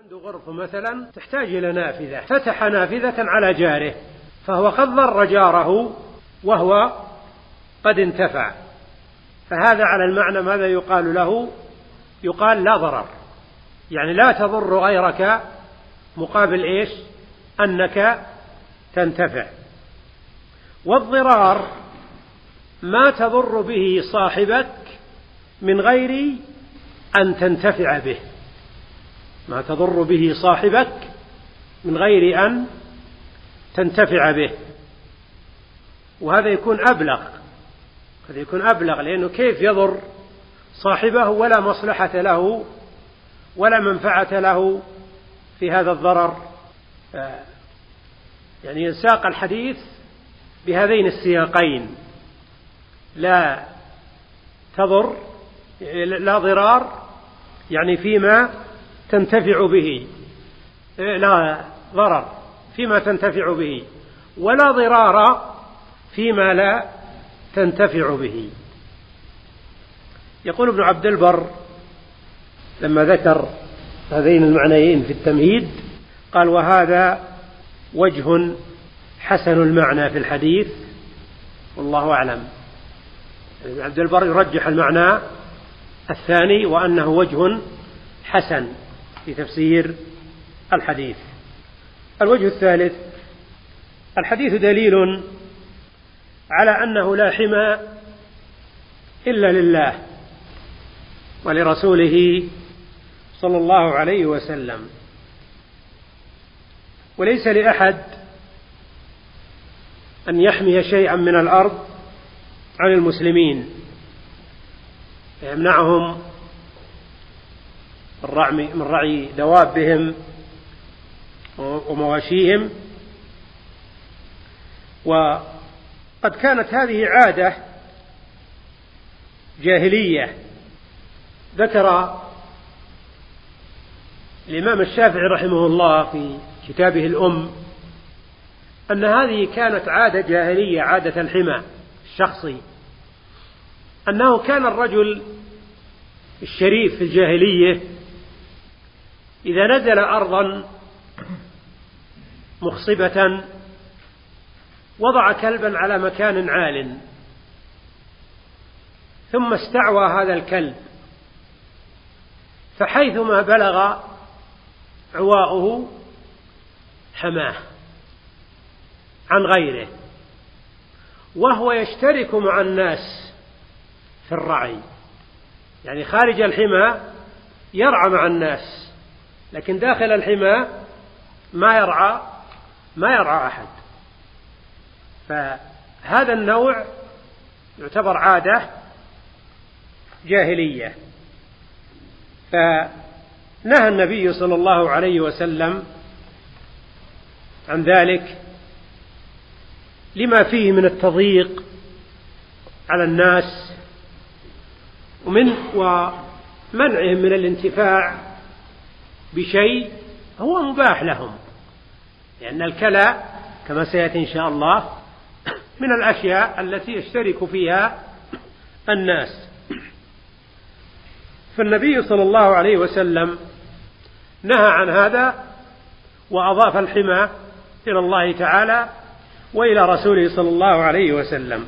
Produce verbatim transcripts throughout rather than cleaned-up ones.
عنده غرفة مثلا تحتاج إلى نافذة، فتح نافذة على جاره، فهو قد ضر جاره وهو قد انتفع، فهذا على المعنى ماذا يقال له؟ يقال لا ضرر، يعني لا تضر غيرك مقابل إيش؟ أنك تنتفع. والضرار ما تضر به صاحبك من غير أن تنتفع به، ما تضر به صاحبك من غير أن تنتفع به، وهذا يكون أبلغ، هذا يكون أبلغ، لأنه كيف يضر صاحبه ولا مصلحة له ولا منفعة له في هذا الضرر؟ يعني يساق الحديث بهذين السياقين: لا تضر، لا ضرار يعني فيما تنتفع به، لا ضرر فيما تنتفع به، ولا ضرار فيما لا تنتفع به. يقول ابن عبد البر لما ذكر هذين المعنيين في التمهيد قال: وهذا وجه حسن المعنى في الحديث والله أعلم. ابن عبد البر يرجح المعنى الثاني وأنه وجه حسن في تفسير الحديث. الوجه الثالث: الحديث دليل على أنه لا حمى إلا لله ولرسوله صلى الله عليه وسلم، وليس لأحد أن يحمي شيئا من الأرض عن المسلمين يمنعهم من رعي دوابهم ومواشيهم. وقد كانت هذه عادة جاهلية. ذكر الإمام الشافعي رحمه الله في كتابه الأم أن هذه كانت عادة جاهلية، عادة الحمى الشخصي، أنه كان الرجل الشريف في الجاهلية إذا نزل أرضا مخصبة وضع كلبا على مكان عال، ثم استعوى هذا الكلب، فحيثما بلغ عواؤه حماه عن غيره، وهو يشترك مع الناس في الرعي، يعني خارج الحمى يرعى مع الناس، لكن داخل الحمى ما يرعى ما يرعى أحد. فهذا النوع يعتبر عادة جاهلية، فنهى النبي صلى الله عليه وسلم عن ذلك لما فيه من التضييق على الناس ومن ومنعهم من الانتفاع بشيء هو مباح لهم، لأن الكلى كما سيأتي إن شاء الله من الأشياء التي يشترك فيها الناس. فالنبي صلى الله عليه وسلم نهى عن هذا وأضاف الحمى إلى الله تعالى وإلى رسوله صلى الله عليه وسلم.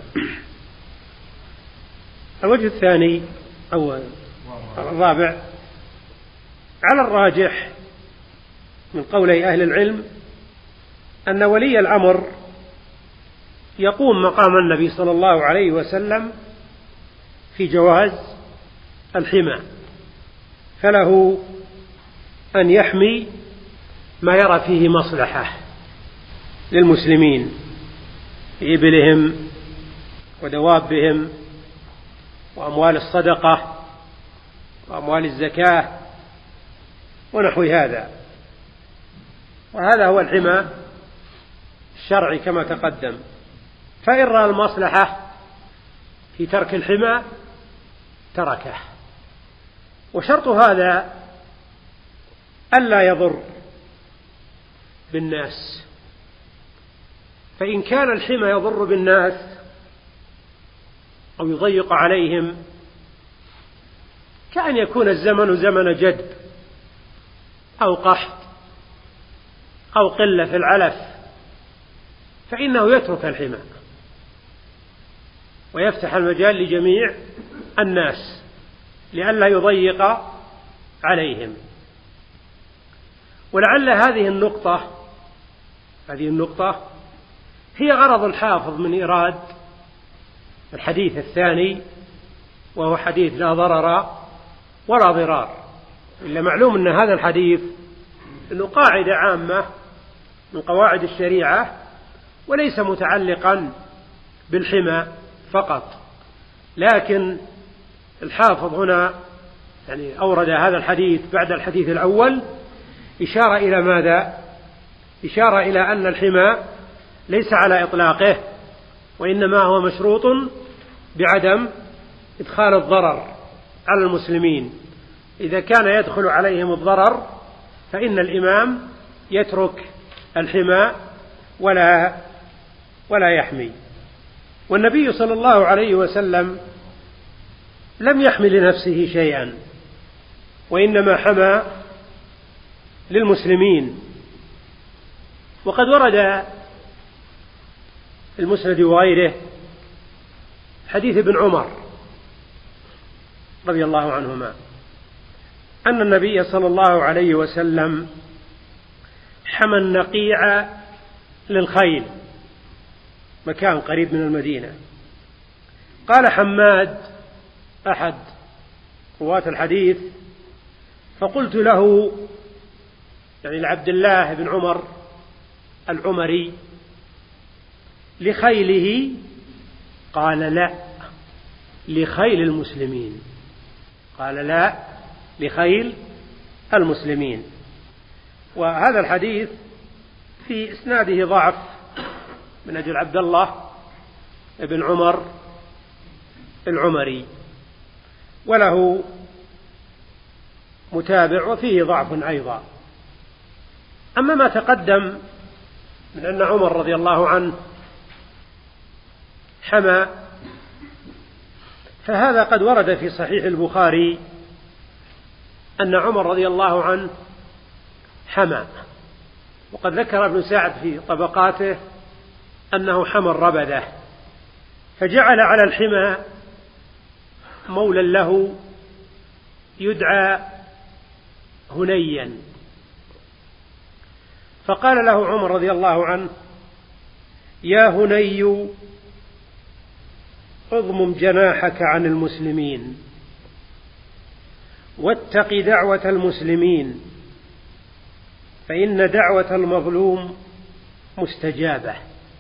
الوجه الثاني أو الرابع: على الراجح من قولي أهل العلم أن ولي الأمر يقوم مقام النبي صلى الله عليه وسلم في جواز الحمى، فله أن يحمي ما يرى فيه مصلحة للمسلمين في إبلهم ودوابهم وأموال الصدقة وأموال الزكاة ونحو هذا، وهذا هو الحمى الشرعي كما تقدم. فإن رأى المصلحة في ترك الحمى تركه، وشرط هذا ألا يضر بالناس، فإن كان الحمى يضر بالناس أو يضيق عليهم كأن يكون الزمن زمن جدب أو قحط أو قلة في العلف فإنه يترك الحمى ويفتح المجال لجميع الناس لئلا يضيق عليهم. ولعل هذه النقطة هذه النقطة هي غرض الحافظ من إيراد الحديث الثاني، وهو حديث لا ضرر ولا ضرار. إلا معلوم أن هذا الحديث أنه قاعدة عامة من قواعد الشريعة وليس متعلقا بالحمى فقط، لكن الحافظ هنا يعني أورد هذا الحديث بعد الحديث الأول إشارة إلى ماذا؟ إشارة إلى أن الحمى ليس على إطلاقه، وإنما هو مشروط بعدم إدخال الضرر على المسلمين. إذا كان يدخل عليهم الضرر فإن الإمام يترك الحمى ولا ولا يحمي. والنبي صلى الله عليه وسلم لم يحمي لنفسه شيئا، وإنما حمى للمسلمين. وقد ورد المسند وغيره حديث ابن عمر رضي الله عنهما أن النبي صلى الله عليه وسلم حمى النقيع للخيل، مكان قريب من المدينة. قال حماد أحد رواة الحديث: فقلت له، يعني لعبد الله بن عمر العمري، لخيله؟ قال لا، لخيل المسلمين. قال لا، لخيل المسلمين. وهذا الحديث في إسناده ضعف من أجل عبد الله بن عمر العمري، وله متابع وفيه ضعف أيضا. أما ما تقدم من أن عمر رضي الله عنه حمى، فهذا قد ورد في صحيح البخاري أن عمر رضي الله عنه حمى. وقد ذكر ابن سعد في طبقاته أنه حمى الربذة، فجعل على الحمى مولا له يدعى هنيا، فقال له عمر رضي الله عنه: يا هني اضمم جناحك عن المسلمين واتق دعوة المسلمين، فإن دعوة المظلوم مستجابة.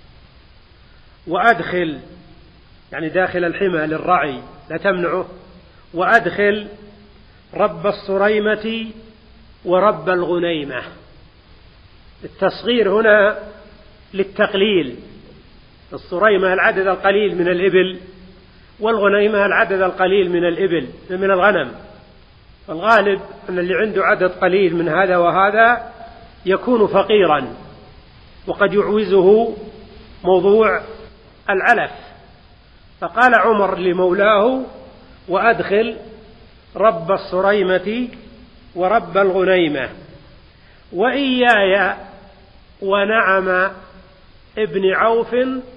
وأدخل، يعني داخل الحمى للرعي لا تمنعه، وأدخل رب الصريمة ورب الغنيمة. التصغير هنا للتقليل، الصريمة العدد القليل من الإبل، والغنيمة العدد القليل من الإبل من الغنم. الغالب أن اللي عنده عدد قليل من هذا وهذا يكون فقيرا، وقد يعوزه موضوع العلف. فقال عمر لمولاه: وأدخل رب الصريمة ورب الغنيمة وإياي ونعم ابن عوف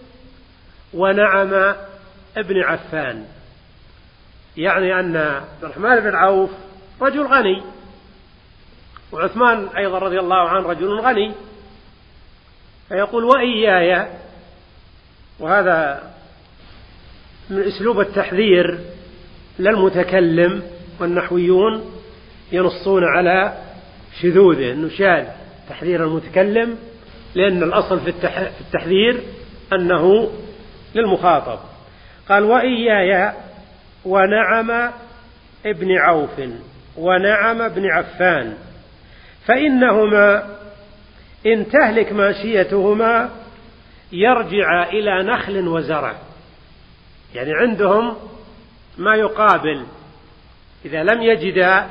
ونعم ابن عفان. يعني أن عبد الرحمن بن عوف رجل غني، وعثمان أيضا رضي الله عنه رجل غني، فيقول وإياي، وهذا من أسلوب التحذير للمتكلم، والنحويون ينصون على شذوذه أنه شاذ تحذير المتكلم، لأن الأصل في التحذير أنه للمخاطب. قال وإياي ونعم ابن عوف ونعم ابن عفان، فإنهما إن تهلك ماشيتهما يرجع إلى نخل وزرع. يعني عندهم ما يقابل، إذا لم يجدا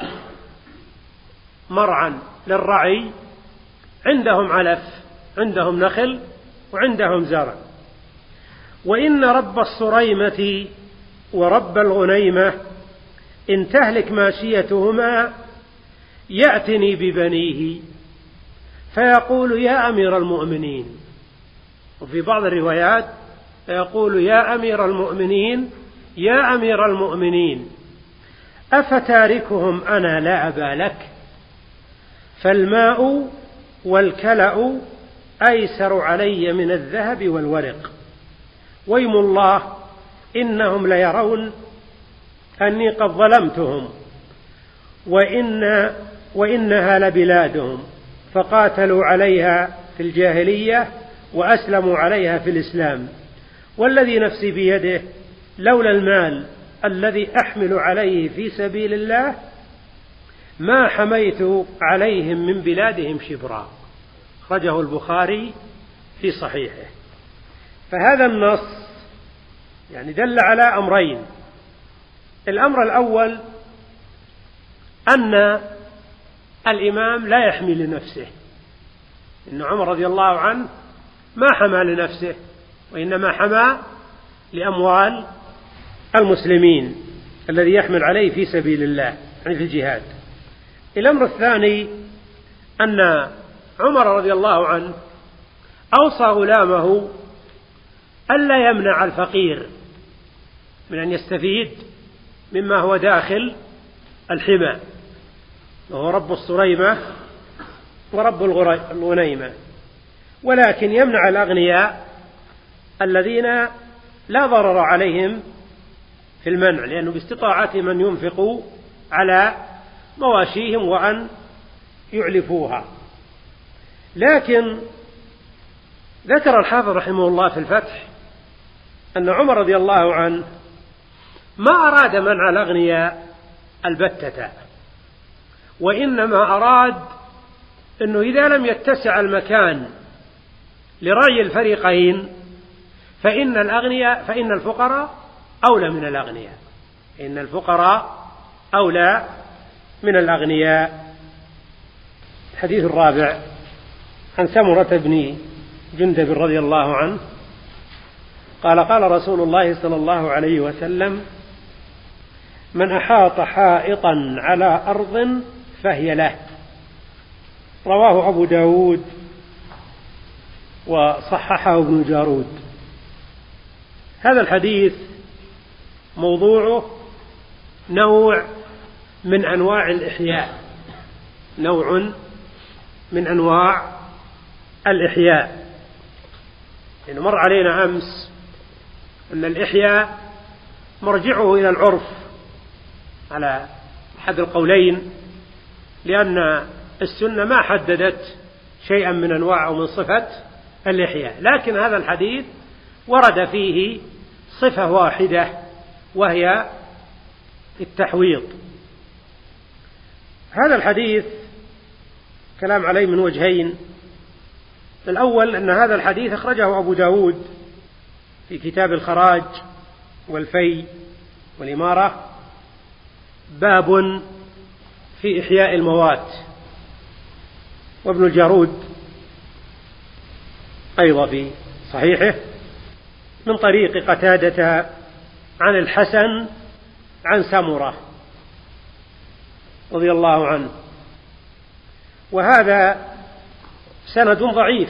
مرعا للرعي عندهم علف، عندهم نخل وعندهم زرع. وإن رب الصريمة ورب الغنيمة إن تهلك ماشيتهما يأتني ببنيه فيقول يا أمير المؤمنين، وفي بعض الروايات فيقول يا أمير المؤمنين يا أمير المؤمنين أفتاركهم أنا لا أبا لك؟ فالماء والكلأ أيسر علي من الذهب والورق، ويم الله إنهم ليرون أني قد ظلمتهم، وإن وإنها لبلادهم فقاتلوا عليها في الجاهلية وأسلموا عليها في الإسلام، والذي نفسي بيده لولا المال الذي أحمل عليه في سبيل الله ما حميت عليهم من بلادهم شبرا. أخرجه البخاري في صحيحه. فهذا النص يعني دل على أمرين. الأمر الأول أن الإمام لا يحمي لنفسه، إن عمر رضي الله عنه ما حمى لنفسه، وإنما حمى لأموال المسلمين الذي يحمل عليه في سبيل الله يعني في الجهاد. الأمر الثاني أن عمر رضي الله عنه أوصى غلامه ألا يمنع الفقير من أن يستفيد مما هو داخل الحمى، وهو رب الصريمة ورب الغنيمة، ولكن يمنع الأغنياء الذين لا ضرر عليهم في المنع، لأنه باستطاعتهم أن ينفقوا على مواشيهم وأن يعلفوها. لكن ذكر الحافظ رحمه الله في الفتح أن عمر رضي الله عنه ما أراد منع الأغنياء البتة، وإنما أراد أنه إذا لم يتسع المكان لرعي الفريقين فإن الأغنياء فإن الفقراء أولى من الأغنياء إن الفقراء أولى من الأغنياء. الحديث الرابع عن سمرة بن جندب رضي الله عنه قال قال رسول الله صلى الله عليه وسلم من أحاط حائطا على أرض فهي له. رواه أبو داود وصححه ابن جارود. هذا الحديث موضوعه نوع من أنواع الإحياء نوع من أنواع الإحياء يعني مر علينا أمس أن الإحياء مرجعه إلى العرف على أحد القولين، لأن السنة ما حددت شيئا من أنواع أو من صفة الإحياء، لكن هذا الحديث ورد فيه صفة واحدة وهي التحويض. هذا الحديث كلام عليه من وجهين. الأول أن هذا الحديث أخرجه أبو داود في كتاب الخراج والفي والإمارة باب في إحياء الموات، وابن الجارود أيضا في صحيحه من طريق قتادة عن الحسن عن سمرة رضي الله عنه، وهذا سند ضعيف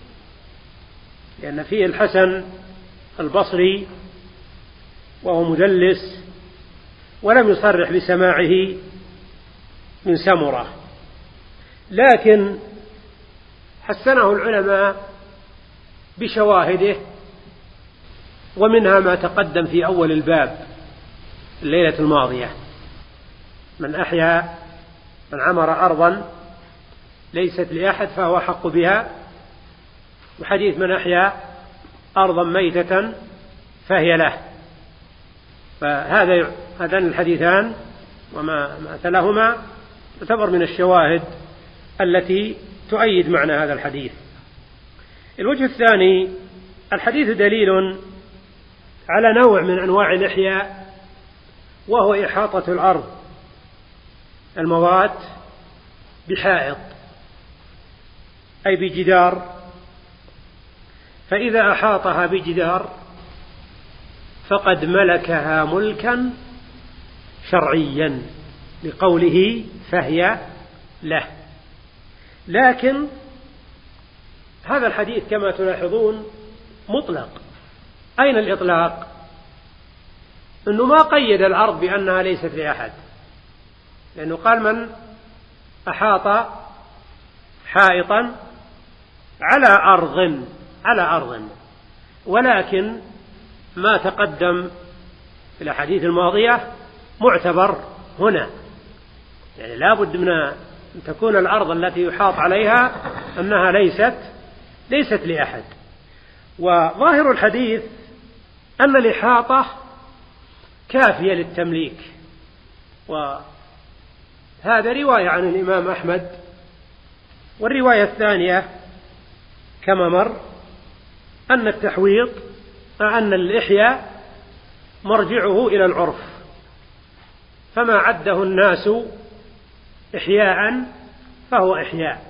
لأن فيه الحسن البصري وهو مدلس ولم يصرح بسماعه من سمرة، لكن حسنه العلماء بشواهده، ومنها ما تقدم في أول الباب الليلة الماضية من أحيا من عمر أرضا ليست لأحد فهو حق بها، وحديث من أحيا أرضا ميتة فهي له. فهذا هذان الحديثان وما مثلهما تعتبر من الشواهد التي تؤيد معنى هذا الحديث. الوجه الثاني الحديث دليل على نوع من أنواع الإحياء، وهو إحاطة الأرض الموات بحائط أي بجدار، فإذا أحاطها بجدار فقد ملكها ملكا شرعيا لقوله فهي له. لكن هذا الحديث كما تلاحظون مطلق. أين الإطلاق؟ أنه ما قيد الأرض بأنها ليست لأحد، لأنه قال من أحاط حائطا على أرض على أرض ولكن ما تقدم في الأحاديث الماضية معتبر هنا، يعني لا بد من أن تكون الأرض التي يحاط عليها أنها ليست ليست لأحد. وظاهر الحديث أن الإحاطة كافية للتمليك، وهذا رواية عن الإمام أحمد. والرواية الثانية كما مر أن التحويط أن الإحياء مرجعه إلى العرف، فما عده الناس إحياء فهو إحياء.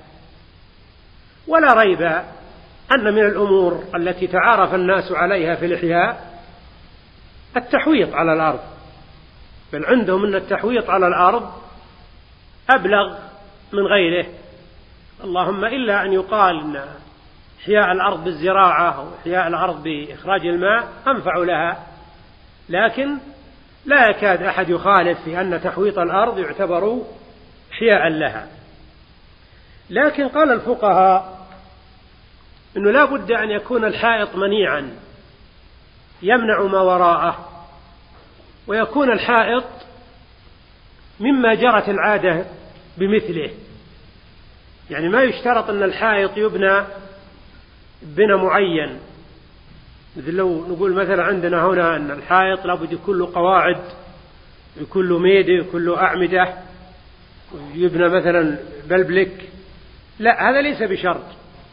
ولا ريب أن من الأمور التي تعارف الناس عليها في الإحياء التحويط على الأرض، بل عندهم أن التحويط على الأرض أبلغ من غيره، اللهم إلا أن يقال أن إحياء الأرض بالزراعة أو إحياء الأرض بإخراج الماء أنفع لها، لكن لا يكاد أحد يخالف في أن تحويط الأرض يعتبر إحياء لها. لكن قال الفقهاء أنه لا بد أن يكون الحائط منيعا يمنع ما وراءه، ويكون الحائط مما جرت العادة بمثله، يعني ما يشترط أن الحائط يبنى بنى معين، مثل لو نقول مثلا عندنا هنا أن الحائط لابد يكون له قواعد، يكون له ميدة، يكون له أعمدة، يبنى مثلا بلبلك، لا، هذا ليس بشرط.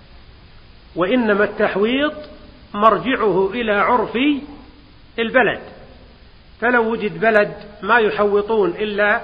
وإنما التحويط مرجعه إلى عرف البلد، فلو وجد بلد ما يحوطون إلا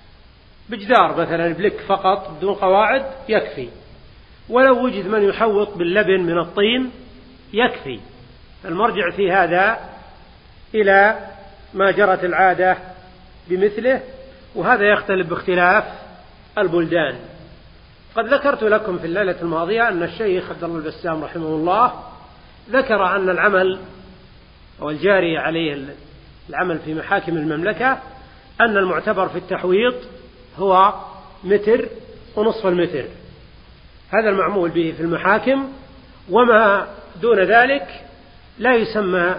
بجدار مثلا بلك فقط بدون قواعد يكفي، ولو وجد من يحوط باللبن من الطين يكفي. المرجع في هذا إلى ما جرت العادة بمثله، وهذا يختلف باختلاف البلدان. قد ذكرت لكم في الليلة الماضية أن الشيخ عبد الله البسام رحمه الله ذكر أن العمل أو الجاري عليه العمل في محاكم المملكة أن المعتبر في التحويط هو متر ونصف المتر، هذا المعمول به في المحاكم، وما دون ذلك لا يسمى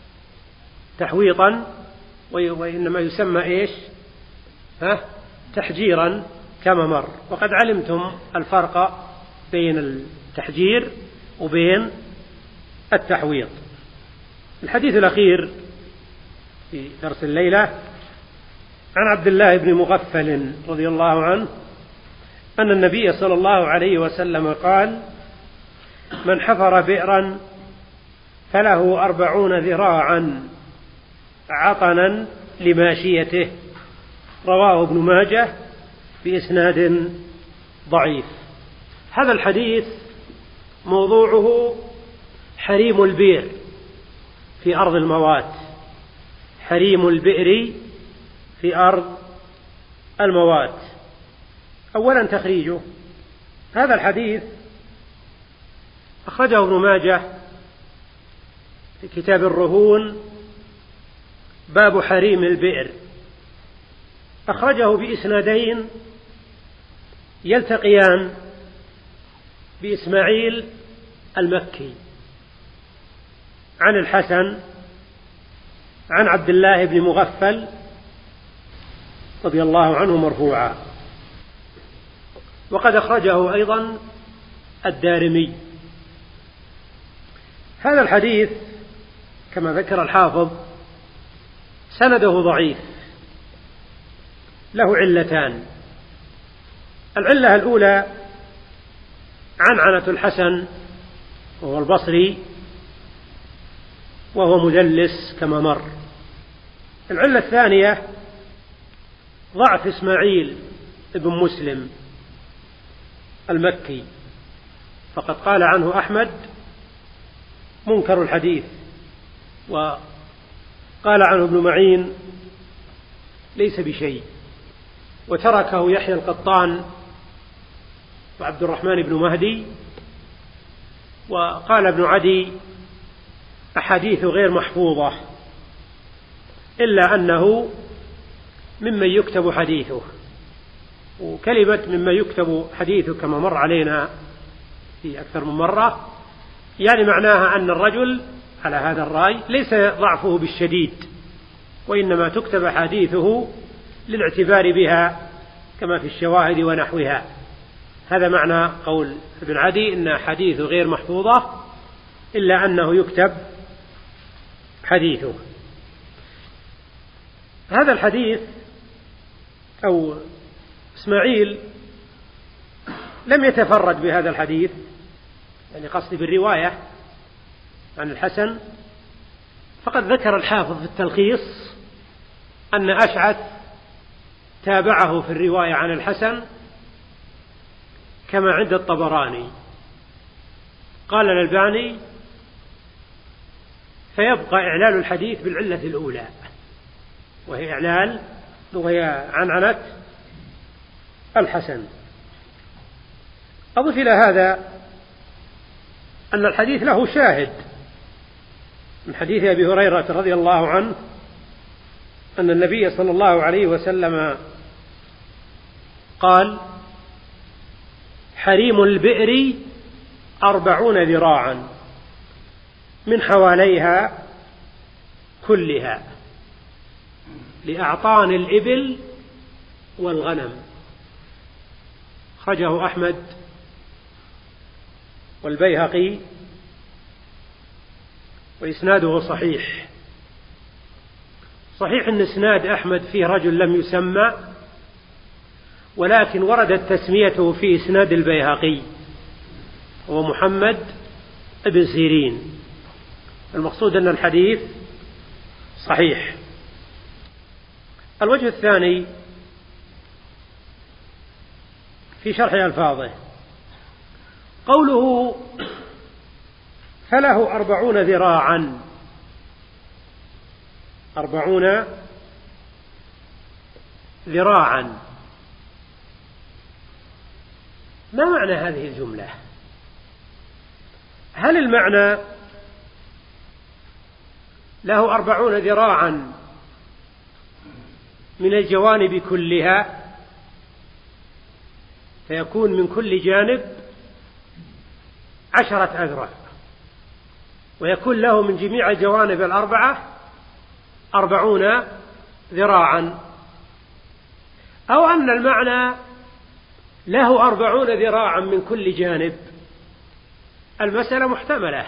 تحويطا، وإنما يسمى إيش؟ ها؟ تحجيرا كما مر. وقد علمتم الفرق بين التحجير وبين التحويط. الحديث الأخير في درس الليلة عن عبد الله بن مغفل رضي الله عنه أن النبي صلى الله عليه وسلم قال: من حفر بئرا فله أربعون ذراعا عطنا لماشيته، رواه ابن ماجه بإسناد ضعيف. هذا الحديث موضوعه حريم البئر في أرض الموات، حريم البئر في أرض الموات. أولا تخريجه، هذا الحديث أخرجه ابن ماجه في كتاب الرهون باب حريم البئر، أخرجه بإسنادين يلتقيان بإسماعيل المكي عن الحسن عن عبد الله بن مغفل رضي الله عنه مرفوعا، وقد أخرجه أيضا الدارمي. هذا الحديث كما ذكر الحافظ سنده ضعيف، له علتان. العلة الأولى عنعنة الحسن وهو البصري وهو مدلس كما مر. العلة الثانية ضعف إسماعيل ابن مسلم المكي، فقد قال عنه أحمد منكر الحديث، وقال عنه ابن معين ليس بشيء، وتركه يحيى القطان وعبد الرحمن بن مهدي. وقال ابن عدي: أحاديث غير محفوظة، إلا أنه ممن يكتب حديثه. وكلمة مما يكتب حديثه كما مر علينا في أكثر من مرة، يعني معناها أن الرجل على هذا الرأي ليس ضعفه بالشديد، وإنما تكتب حديثه للاعتبار بها كما في الشواهد ونحوها. هذا معنى قول ابن عدي إن حديثه غير محفوظة، إلا أنه يكتب حديثه. هذا الحديث أو إسماعيل لم يتفرد بهذا الحديث، يعني قصدي بالرواية عن الحسن، فقد ذكر الحافظ في التلخيص أن أشعث تابعه في الرواية عن الحسن كما عند الطبراني. قال الألباني: فيبقى إعلال الحديث بالعلة الأولى، وهي إعلال وهي عنعنة الحسن. أضف إلى هذا أن الحديث له شاهد من حديث أبي هريرة رضي الله عنه أن النبي صلى الله عليه وسلم قال: حريم البئر أربعون ذراعا من حواليها كلها لأعطان الإبل والغنم. أخرجه أحمد والبيهقي وإسناده صحيح. صحيح أن إسناد أحمد فيه رجل لم يسمى، ولكن وردت تسميته في إسناد البيهقي، هو محمد بن سيرين. المقصود أن الحديث صحيح. الوجه الثاني في شرح ألفاظه، قوله: فله أربعون ذراعا. أربعون ذراعا، ما معنى هذه الجملة؟ هل المعنى له أربعون ذراعا من الجوانب كلها، فيكون من كل جانب عشرة أذرع، ويكون له من جميع الجوانب الأربعة أربعون ذراعا، أو أن المعنى له أربعون ذراعا من كل جانب؟ المسألة محتملة.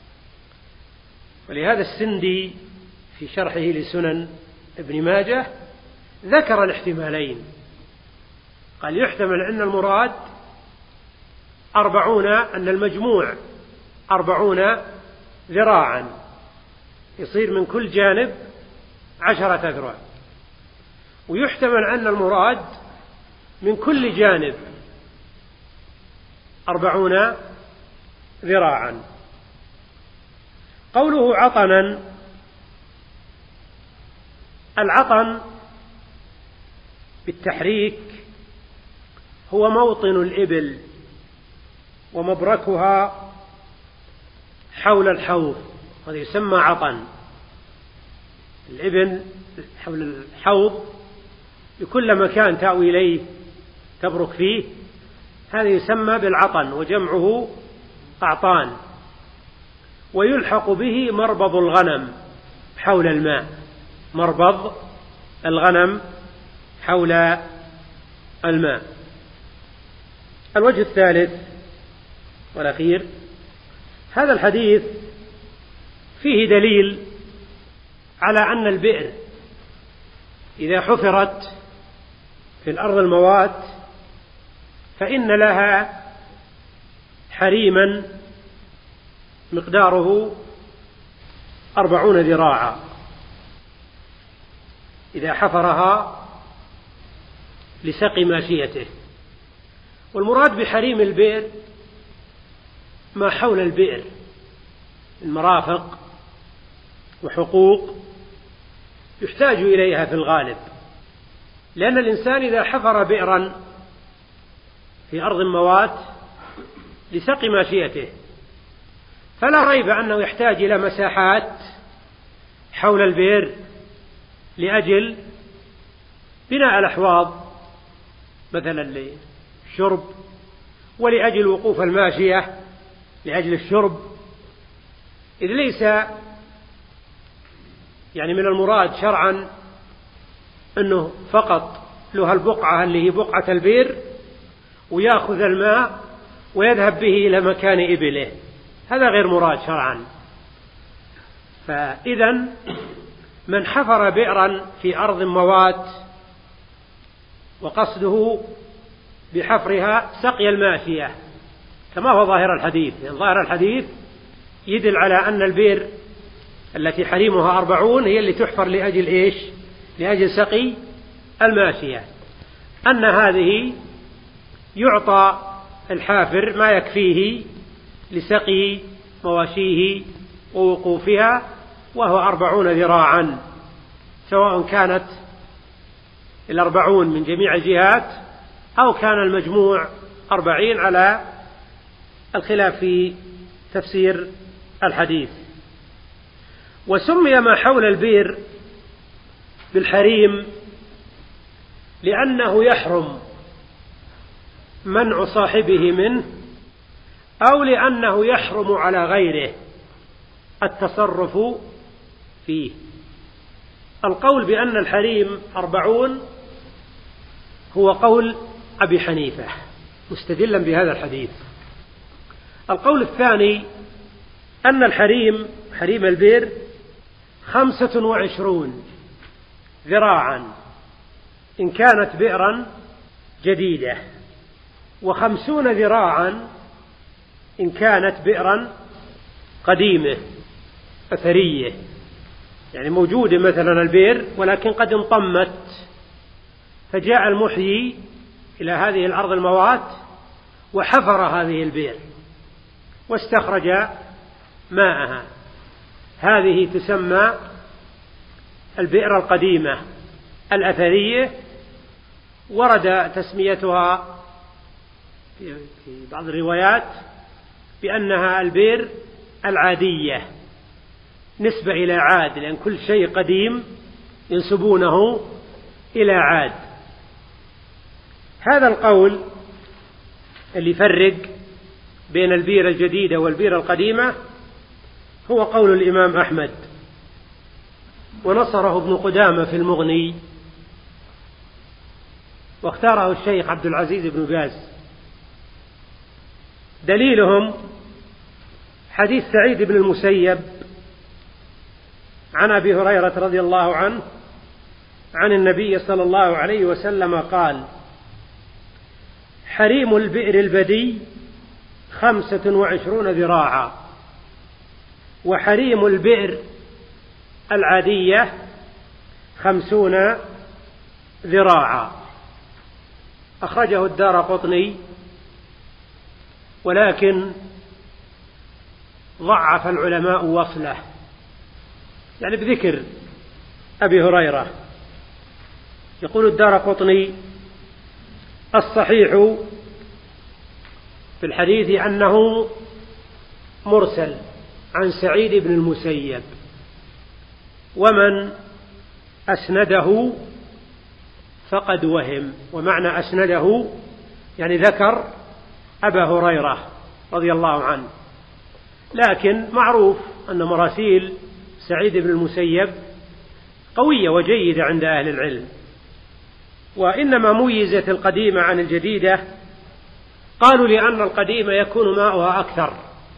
ولهذا السندي في شرحه لسنن ابن ماجه ذكر الاحتمالين، قال: يحتمل أن المراد أربعون، أن المجموع أربعون ذراعا، يصير من كل جانب عشرة أذرع. ويحتمل أن المراد من كل جانب أربعون ذراعا. قوله عطنا، العطن بالتحريك هو موطن الإبل ومبركها حول الحوض، هذا يسمى عطن. الإبل حول الحوض بكل مكان تأوي إليه تبرك فيه، هذا يسمى بالعطن، وجمعه أعطان. ويلحق به مربض الغنم حول الماء، مربض الغنم حول الماء. الوجه الثالث والأخير، هذا الحديث فيه دليل على أن البئر إذا حفرت في الأرض الموات فإن لها حريما مقداره أربعون ذراعا إذا حفرها لسقي ماشيته. والمراد بحريم البئر ما حول البئر من مرافق وحقوق يحتاج إليها في الغالب، لأن الإنسان إذا حفر بئرا في أرض موات لسقي ماشيته، فلا ريب أنه يحتاج إلى مساحات حول البئر لأجل بناء الأحواض مثلا للشرب، ولأجل وقوف الماشية لأجل الشرب، إذ ليس يعني من المراد شرعا أنه فقط له البقعة اللي هي بقعة البئر ويأخذ الماء ويذهب به إلى مكان إبله، هذا غير مراد شرعا. فإذا من حفر بئرا في أرض موات وقصده بحفرها سقي الماشية كما هو ظاهر الحديث، يعني ظاهر الحديث يدل على أن البئر التي حريمها أربعون هي اللي تحفر لأجل إيش؟ لأجل سقي الماشية، أن هذه يعطى الحافر ما يكفيه لسقي مواشيه ووقوفها، وهو أربعون ذراعا، سواء كانت الأربعون من جميع الجهات أو كان المجموع أربعين على الخلاف في تفسير الحديث. وسمي ما حول البئر بالحريم لأنه يحرم منع صاحبه منه، أو لأنه يحرم على غيره التصرف فيه. القول بأن الحريم أربعون هو قول أبي حنيفة مستدلا بهذا الحديث. القول الثاني أن الحريم حريم البئر خمسة وعشرون ذراعا إن كانت بئرا جديدة، وخمسون ذراعا إن كانت بئرا قديمة أثرية، يعني موجودة مثلا البئر ولكن قد انطمت، فجاء المحيي إلى هذه الأرض الموات وحفر هذه البئر واستخرج ماءها، هذه تسمى البئر القديمة الأثرية، ورد تسميتها في بعض الروايات بأنها البئر العادية نسبة إلى عاد، لأن كل شيء قديم ينسبونه إلى عاد. هذا القول اللي يفرق بين البئر الجديدة والبئر القديمة هو قول الإمام أحمد، ونصره ابن قدامة في المغني، واختاره الشيخ عبد العزيز بن باز. دليلهم حديث سعيد بن المسيب عن أبي هريرة رضي الله عنه عن النبي صلى الله عليه وسلم قال: حريم البئر البدي خمسة وعشرون ذراعا، وحريم البئر العادية خمسون ذراعا. أخرجه الدارقطني، ولكن ضعف العلماء وصله، يعني بذكر أبي هريرة. يقول الدارقطني: الصحيح في الحديث أنه مرسل عن سعيد بن المسيب، ومن أسنده فقد وهم. ومعنى أسنده يعني ذكر أبا هريرة رضي الله عنه، لكن معروف أن مراسيل سعيد بن المسيب قوية وجيدة عند أهل العلم، وإنما ميزت القديمة عن الجديدة قالوا لأن القديمة يكون ماؤها أكثر،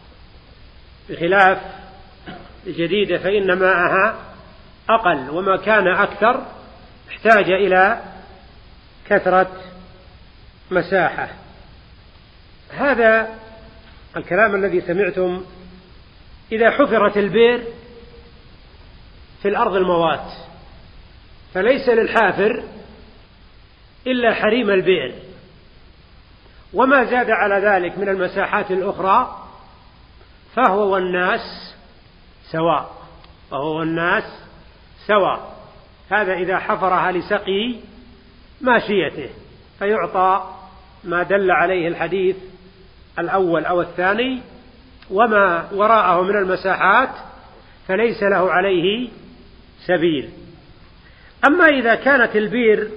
بخلاف الجديدة فإن ماءها أقل، وما كان أكثر احتاج إلى كثرة مساحة. هذا الكلام الذي سمعتم إذا حفرت البئر في الأرض الموات، فليس للحافر إلا حريم البئر، وما زاد على ذلك من المساحات الأخرى فهو والناس سواء، فهو والناس سواء. هذا إذا حفرها لسقي ماشيته فيعطى ما دل عليه الحديث الأول أو الثاني، وما وراءه من المساحات فليس له عليه سبيل. أما إذا كانت البئر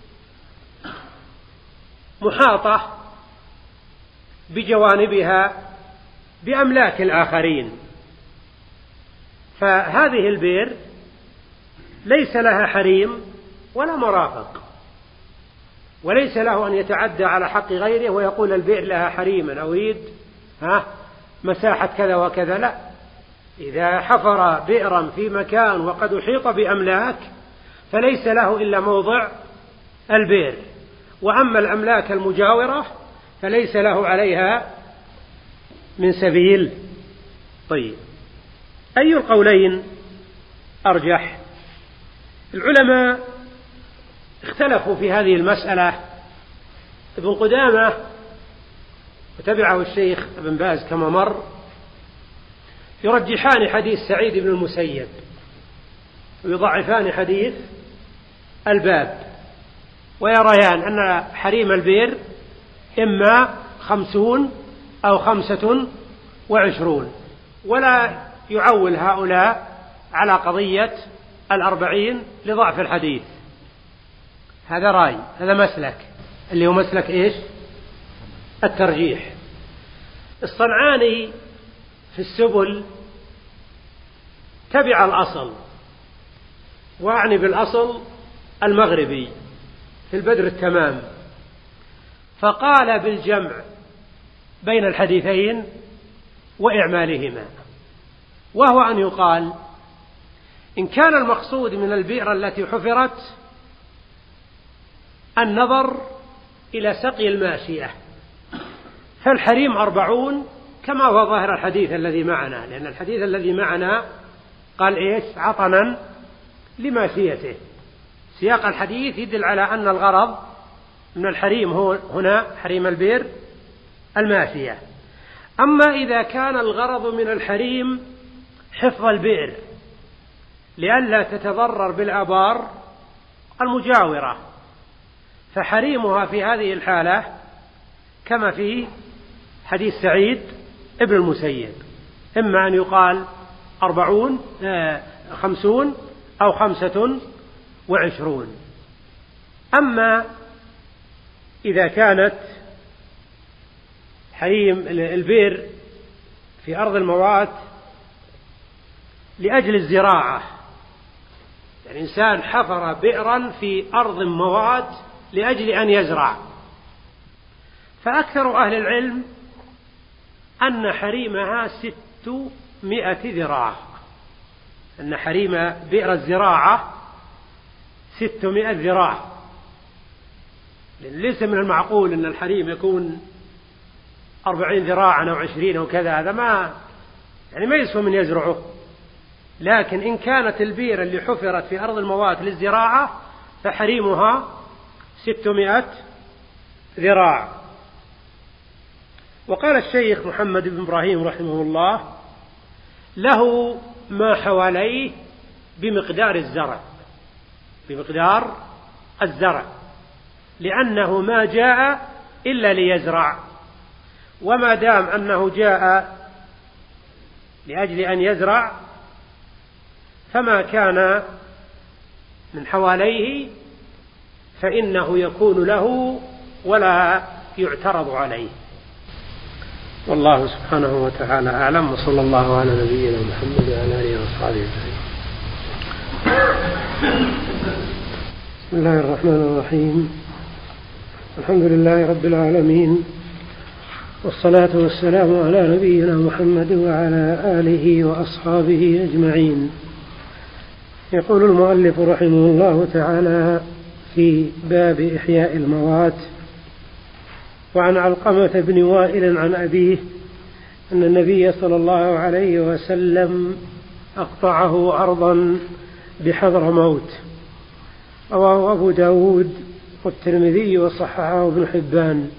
محاطة بجوانبها بأملاك الآخرين، فهذه البئر ليس لها حريم ولا مرافق، وليس له أن يتعدى على حق غيره ويقول البئر لها حريما أو يريد ها مساحة كذا وكذا، لا. إذا حفر بئرا في مكان وقد أحيط بأملاك فليس له إلا موضع البئر، وأما الأملاك المجاورة فليس له عليها من سبيل. طيب، أي القولين أرجح؟ العلماء اختلفوا في هذه المسألة. ابن قدامة وتبعه الشيخ ابن باز كما مر يرجحان حديث سعيد بن المسيب ويضعفان حديث الباب، ويريان أن حريم البئر إما خمسون أو خمسة وعشرون، ولا يعول هؤلاء على قضية الأربعين لضعف الحديث. هذا رأي، هذا مسلك اللي هو مسلك إيش؟ الترجيح. الصنعاني في السبل تبع الأصل، وأعني بالأصل المغربي في البدر التمام، فقال بالجمع بين الحديثين وإعمالهما، وهو أن يقال إن كان المقصود من البئر التي حفرت النظر إلى سقي الماشية فالحريم أربعون كما هو ظاهر الحديث الذي معنا، لأن الحديث الذي معنا قال إيش؟ عطنا لماشيته. سياق الحديث يدل على أن الغرض من الحريم هو هنا حريم البئر الماشية. أما إذا كان الغرض من الحريم حفظ البئر لئلا تتضرر بالآبار المجاورة، فحريمها في هذه الحالة كما في حديث سعيد ابن المسيب، إما أن يقال أربعون خمسون أو خمسة وعشرون. أما إذا كانت حريم البئر في أرض الموات لأجل الزراعة، يعني إنسان حفر بئرا في أرض موات لأجل أن يزرع، فأكثر أهل العلم أن حريمها ستمائة ذراع، أن حريم بئر الزراعة ستمائة ذراع، لأن ليس من المعقول أن الحريم يكون أربعين ذراعا أو عشرين أو كذا، هذا ما يعني ما يسوى من يزرعه. لكن إن كانت البئر اللي حفرت في أرض الموات للزراعة فحريمها ستمائة ذراع. وقال الشيخ محمد بن إبراهيم رحمه الله له ما حواليه بمقدار الزرع، بمقدار الزرع، لأنه ما جاء إلا ليزرع، وما دام أنه جاء لأجل أن يزرع فما كان من حواليه فإنه يكون له ولا يعترض عليه. والله سبحانه وتعالى أعلم، وصلى الله على نبينا محمد وعلى آله وصحبه أجمعين. بسم الله الرحمن الرحيم، الحمد لله رب العالمين، والصلاة والسلام على نبينا محمد وعلى آله وأصحابه أجمعين. يقول المؤلف رحمه الله تعالى في باب إحياء الموات: وعن علقمة بن وائل عن أبيه أن النبي صلى الله عليه وسلم أقطعه أرضا بحضر موت. رواه أبو داود والترمذي وصححه ابن حبان.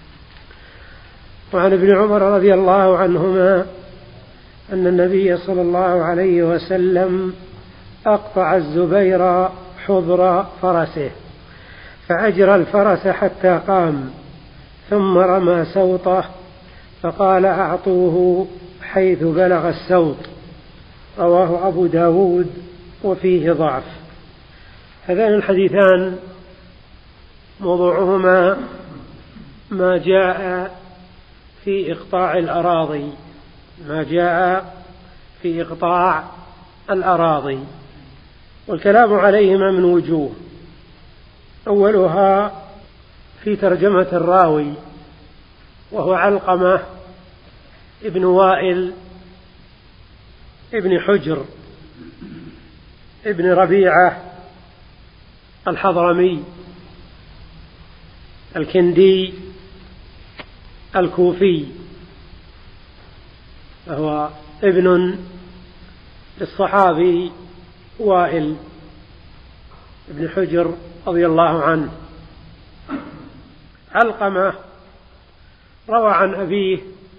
وعن ابن عمر رضي الله عنهما أن النبي صلى الله عليه وسلم أقطع الزبير حضر فرسه فأجرى الفرس حتى قام، ثم رمى سوطه فقال أعطوه حيث بلغ السوط. رواه أبو داود وفيه ضعف. هذان الحديثان موضوعهما ما جاء في إقطاع الأراضي ما جاء في إقطاع الأراضي والكلام عليهما من وجوه. أولها في ترجمة الراوي وهو علقمة ابن وائل ابن حجر ابن ربيعة الحضرمي الكندي الكوفي، فهو ابن للصحابي وائل ابن حجر رضي الله عنه. علقمة روى عن أبيه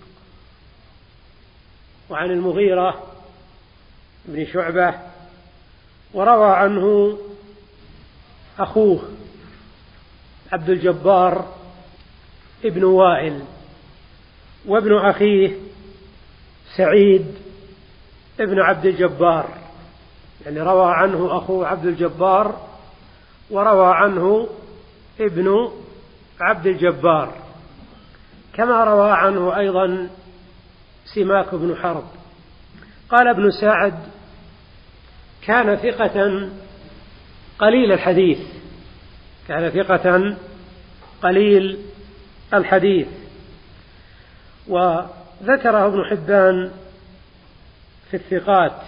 وعن المغيرة بن شعبة، وروى عنه أخوه عبد الجبار ابن وائل، وابن أخيه سعيد ابن عبد الجبار، يعني روى عنه أخوه عبد الجبار وروى عنه ابن عبد الجبار، كما روى عنه أيضا سماك بن حرب. قال ابن سعد: كان ثقة قليل الحديث كان ثقة قليل الحديث وذكره ابن حبان في الثقات.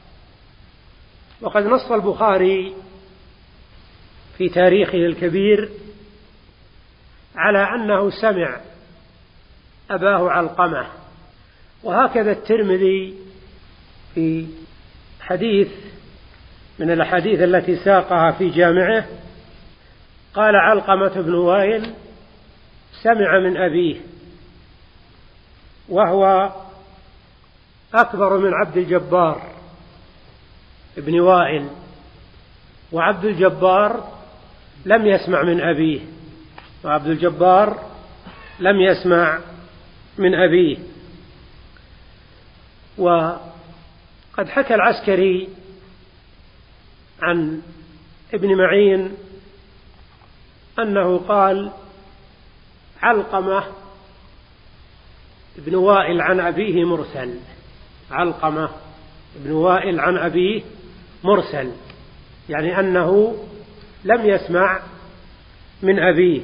وقد نص البخاري في تاريخه الكبير على أنه سمع أباه علقمة، وهكذا الترمذي في حديث من الأحاديث التي ساقها في جامعه قال: علقمة بن وائل سمع من أبيه، وهو أكبر من عبد الجبار ابن وائل، وعبد الجبار لم يسمع من أبيه وعبد الجبار لم يسمع من أبيه. وقد حكى العسكري عن ابن معين أنه قال: علقمة ابن وائل عن أبيه مرسل علقمة ابن وائل عن أبيه مرسل، يعني أنه لم يسمع من أبيه.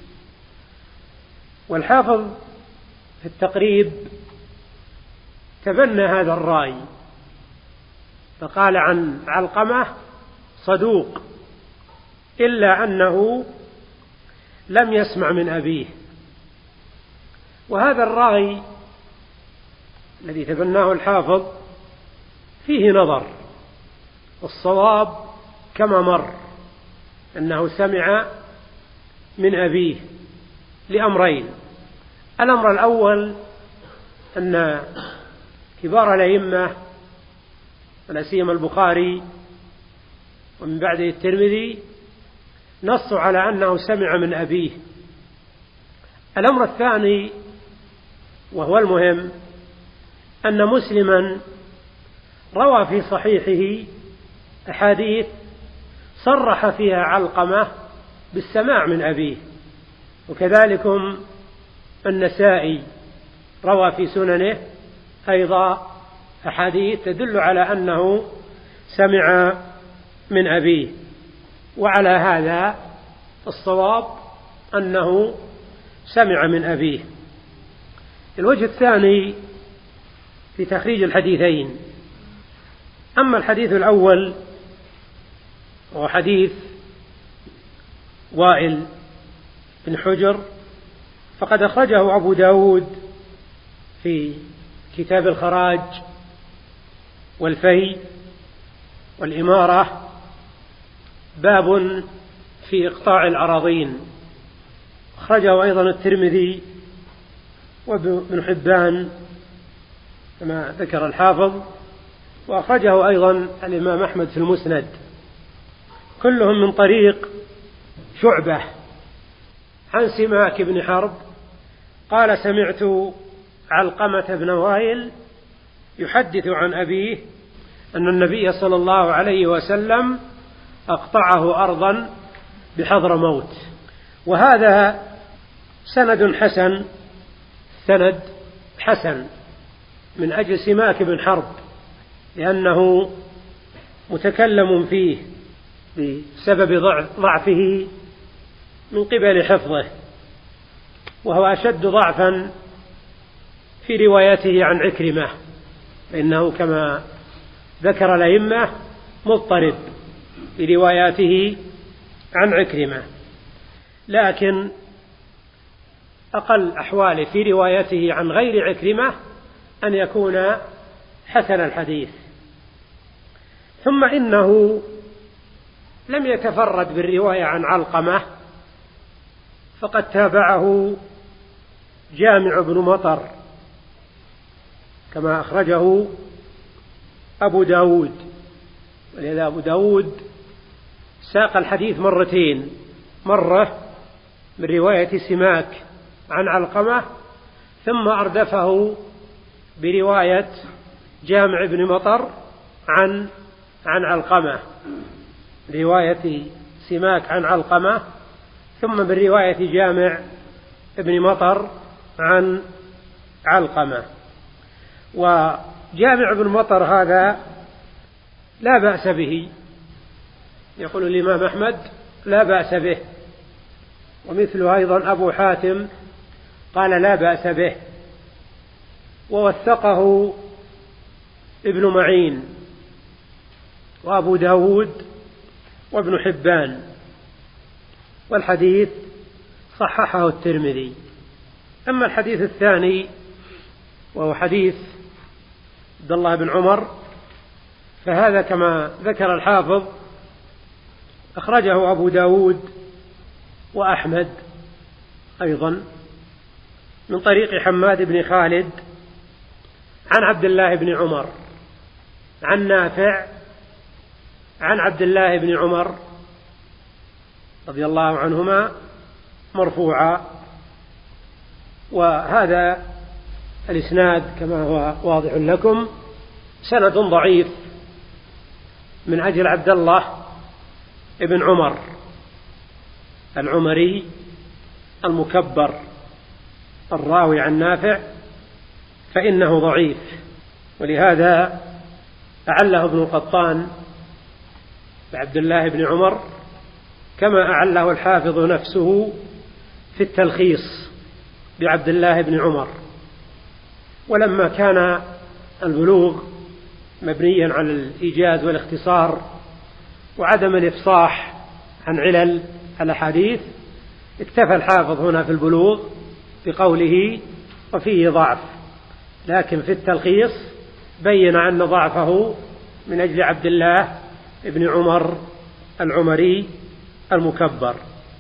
والحافظ في التقريب تبنى هذا الرأي فقال عن علقمة: صدوق إلا أنه لم يسمع من أبيه. وهذا الرأي الذي تبناه الحافظ فيه نظر، والصواب كما مر أنه سمع من أبيه لأمرين: الأمر الأول أن كبار الأئمة ولا سيما البخاري ومن بعده الترمذي نصوا على أنه سمع من أبيه. الأمر الثاني وهو المهم أن مسلما روى في صحيحه أحاديث صرح فيها علقمة بالسماع من أبيه، وكذلكم النسائي روى في سننه أيضا أحاديث تدل على أنه سمع من أبيه. وعلى هذا الصواب أنه سمع من أبيه. الوجه الثاني في تخريج الحديثين: أما الحديث الأول وهو حديث وائل بن حجر فقد أخرجه أبو داود في كتاب الخراج والفي والإمارة، باب في إقطاع الأراضين. أخرجه أيضا الترمذي وابن حبان كما ذكر الحافظ، وأخرجه أيضا الإمام أحمد في المسند، كلهم من طريق شعبة عن سماك بن حرب قال: سمعت علقمة بن وائل يحدث عن أبيه أن النبي صلى الله عليه وسلم أقطعه أرضا بحضرموت. وهذا سند حسن، سند حسن من أجل سماك بن حرب، لأنه متكلم فيه بسبب ضعفه من قبل حفظه، وهو أشد ضعفا في روايته عن عكرمة، فإنه كما ذكر الأئمة مضطرب في رواياته عن عكرمة، لكن أقل أحواله في روايته عن غير عكرمة أن يكون حسن الحديث. ثم إنه لم يتفرد بالرواية عن علقمة، فقد تابعه جامع بن مطر كما أخرجه أبو داود، ولذا أبو داود ساق الحديث مرتين، مرة من رواية سماك عن علقمة، ثم أردفه برواية جامع بن مطر عن عن علقمة، رواية سماك عن علقمة، ثم برواية جامع بن مطر عن علقمة. وجامع بن مطر هذا لا بأس به، يقول الإمام أحمد لا بأس به، ومثله أيضا أبو حاتم قال لا بأس به، ووثقه ابن معين وأبو داود وابن حبان، والحديث صححه الترمذي. أما الحديث الثاني وهو حديث عبد الله بن عمر، فهذا كما ذكر الحافظ أخرجه أبو داود وأحمد أيضا من طريق حماد بن خالد عن عبد الله بن عمر عن نافع عن عبد الله بن عمر رضي الله عنهما مرفوعا. وهذا الإسناد كما هو واضح لكم سند ضعيف من أجل عبد الله ابن عمر العمري المكبر الراوي عن نافع، فإنه ضعيف، ولهذا أعله ابن القطان بعبد الله بن عمر كما أعله الحافظ نفسه في التلخيص بعبد الله بن عمر. ولما كان البلوغ مبنيا على الإيجاز والاختصار وعدم الإفصاح عن علل الأحاديث، اكتفى الحافظ هنا في البلوغ بقوله وفيه ضعف، لكن في التلخيص بين أن ضعفه من أجل عبد الله ابن عمر العمري المكبر.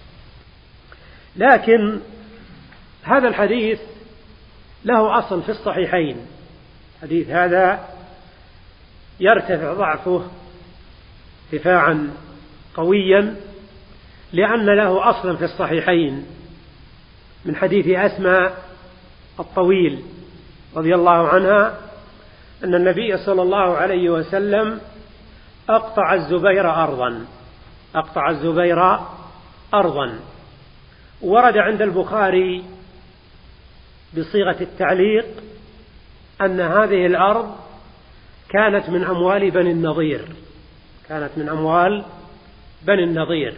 لكن هذا الحديث له أصل في الصحيحين، حديث هذا يرتفع ضعفه ارتفاعا قويا لأن له أصلا في الصحيحين من حديث أسماء الطويل رضي الله عنها أن النبي صلى الله عليه وسلم أقطع الزبير أرضا أقطع الزبير أرضا ورد عند البخاري بصيغة التعليق أن هذه الأرض كانت من أموال بني النضير كانت من أموال بني النضير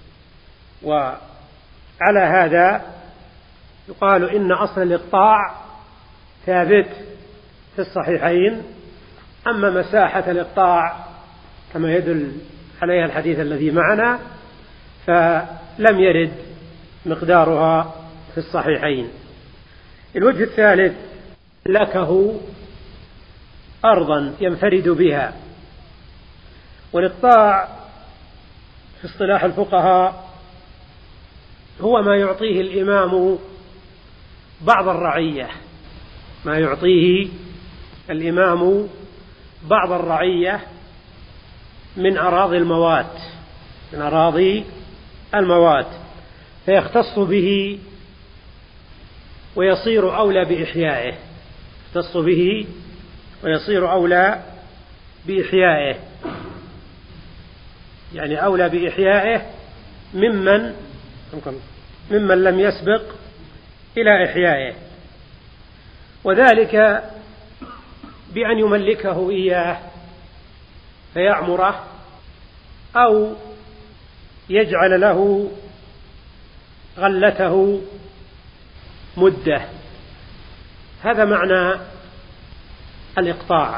وعلى هذا يقال إن أصل الإقطاع ثابت في الصحيحين، أما مساحة الإقطاع كما يدل عليها الحديث الذي معنا فلم يرد مقدارها في الصحيحين. الوجه الثالث لكه أرضا ينفرد بها، والإقطاع في اصطلاح الفقهاء هو ما يعطيه الإمام بعض الرعية ما يعطيه الإمام بعض الرعية من أراضي الموات من أراضي الموات فيختص به ويصير أولى بإحيائه، يختص به ويصير أولى بإحيائه، يعني أولى بإحيائه ممن ممن لم يسبق إلى إحيائه، وذلك بأن يملكه إياه فيعمره أو يجعل له غلته مدة. هذا معنى الإقطاع.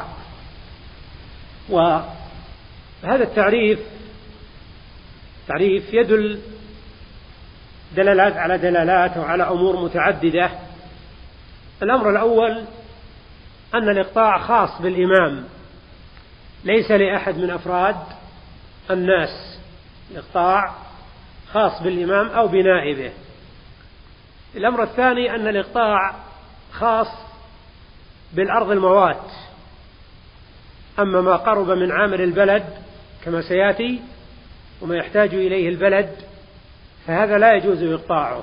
وهذا التعريف تعريف يدل دلالات على دلالات وعلى أمور متعددة. الأمر الأول أن الإقطاع خاص بالإمام، ليس لأحد من أفراد الناس. الإقطاع خاص بالإمام أو بنائبه. الأمر الثاني أن الإقطاع خاص بالأرض الموات، أما ما قرب من عامر البلد كما سيأتي وما يحتاج إليه البلد فهذا لا يجوز إقطاعه.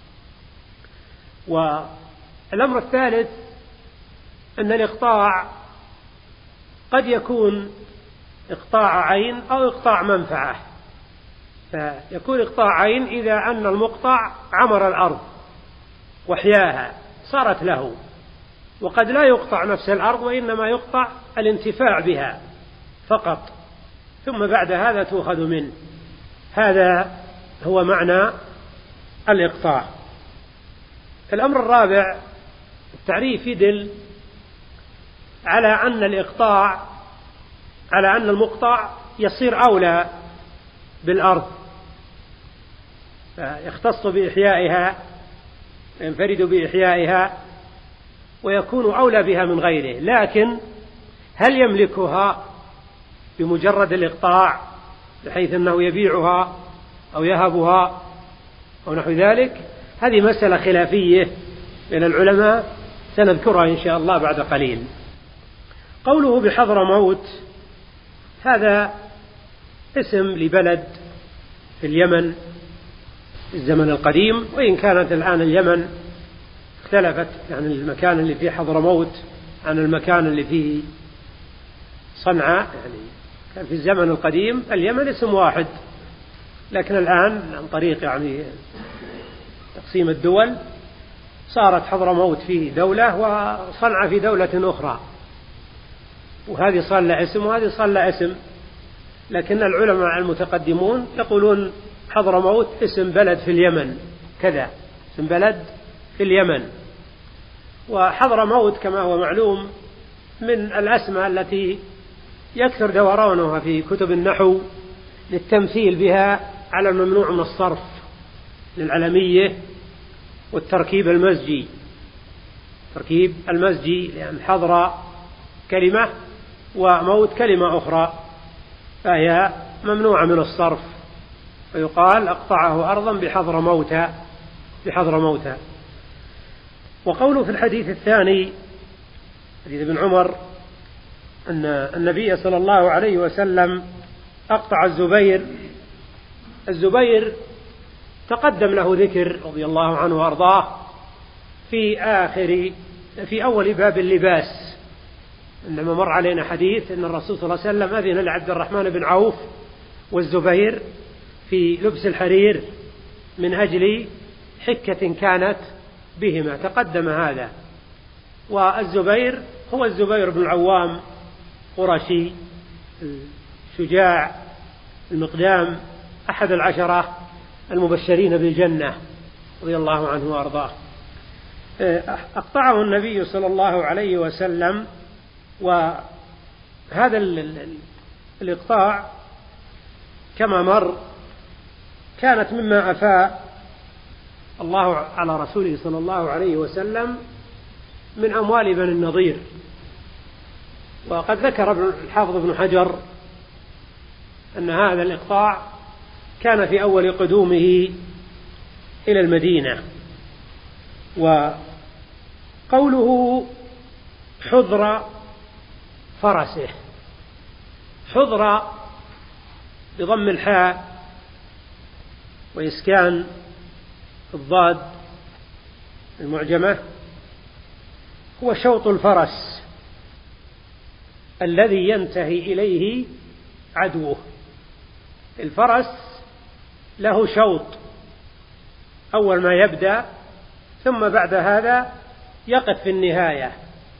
والأمر الثالث أن الإقطاع قد يكون إقطاع عين أو إقطاع منفعة، فيكون إقطاع عين إذا أن المقطع عمر الأرض وحياها صارت له، وقد لا يقطع نفس الأرض وإنما يقطع الانتفاع بها فقط، ثم بعد هذا تؤخذ منه. هذا هو معنى الإقطاع. الأمر الرابع، التعريف يدل على أن الإقطاع على أن المقطع يصير أولى بالأرض، يختص بإحيائها، ينفرد بإحيائها ويكون أولى بها من غيره. لكن هل يملكها بمجرد الإقطاع بحيث أنه يبيعها أو يهبها أو نحو ذلك؟ هذه مسألة خلافية بين العلماء سنذكرها إن شاء الله بعد قليل. قوله بحضرموت هذا اسم لبلد في اليمن في الزمن القديم، وإن كانت الآن اليمن اختلفت، يعني المكان اللي فيه حضرموت عن المكان اللي فيه صنعاء. يعني كان في الزمن القديم اليمن اسم واحد، لكن الآن عن طريق يعني تقسيم الدول صارت حضرموت فيه دولة وصنعاء في دولة أخرى، وهذه صار لها اسم وهذه صار لها اسم. لكن العلماء المتقدمون يقولون حضرموت اسم بلد في اليمن كذا، اسم بلد في اليمن. وحضرموت كما هو معلوم من الأسماء التي يكثر دورانها في كتب النحو للتمثيل بها على الممنوع من الصرف للعلمية والتركيب المزجي، تركيب المزجي، لأن حضر كلمة وموت كلمة أخرى فهي ممنوعة من الصرف، ويقال أقطعه أرضا بحضر موتى بحضر موتى. وقوله في الحديث الثاني حديث ابن عمر أن النبي صلى الله عليه وسلم أقطع الزبير. الزبير تقدم له ذكر رضي الله عنه وأرضاه في آخر في أول باب اللباس، إنما مر علينا حديث أن الرسول صلى الله عليه وسلم أذن لعبد الرحمن بن عوف والزبير في لبس الحرير من أجل حكة كانت بهما، تقدم هذا. والزبير هو الزبير بن العوام قرشي الشجاع المقدام أحد العشرة المبشرين بالجنة رضي الله عنه وأرضاه. أقطعه النبي صلى الله عليه وسلم، وهذا الإقطاع كما مر كانت مما أفاء الله على رسوله صلى الله عليه وسلم من أموال بني النضير. وقد ذكر الحافظ ابن حجر أن هذا الإقطاع كان في أول قدومه إلى المدينة. وقوله حضر فرسه، حضر بضم الحاء وإسكان الضاد المعجمة هو شوط الفرس الذي ينتهي إليه عدوه. الفرس له شوط أول ما يبدأ، ثم بعد هذا يقف في النهاية.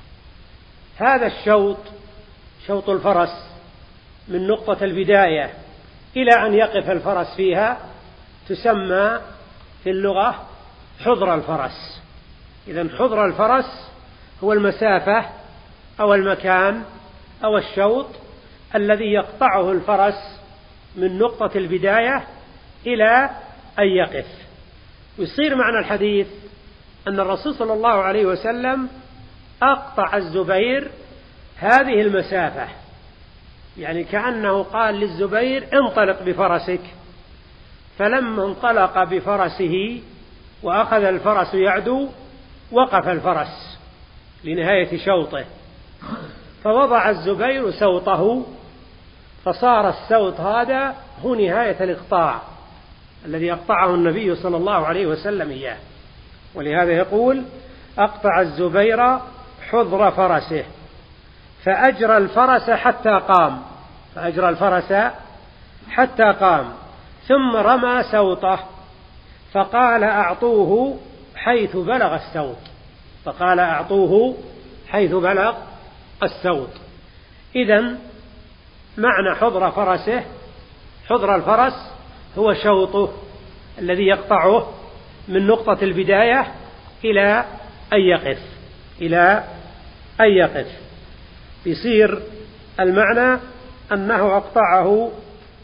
هذا الشوط شوط الفرس من نقطة البداية إلى أن يقف الفرس فيها تسمى في اللغة حضر الفرس. إذن حضر الفرس هو المسافة أو المكان أو الشوط الذي يقطعه الفرس من نقطة البداية إلى أن يقف. ويصير معنى الحديث أن الرسول صلى الله عليه وسلم أقطع الزبير هذه المسافة، يعني كأنه قال للزبير انطلق بفرسك، فلما انطلق بفرسه وأخذ الفرس يعدو وقف الفرس لنهاية شوطه، فوضع الزبير سوطه، فصار السوط هذا هو نهاية الإقطاع الذي أقطعه النبي صلى الله عليه وسلم إياه. ولهذا يقول أقطع الزبير حضر فرسه فأجرى الفرس حتى قام، فأجرى الفرس حتى قام ثم رمى سوطه فقال أعطوه حيث بلغ السوط، فقال أعطوه حيث بلغ السوط. إذن معنى حضر فرسه، حضر الفرس هو شوطه الذي يقطعه من نقطة البداية إلى أن يقف، إلى أن يقف. يصير المعنى أنه أقطعه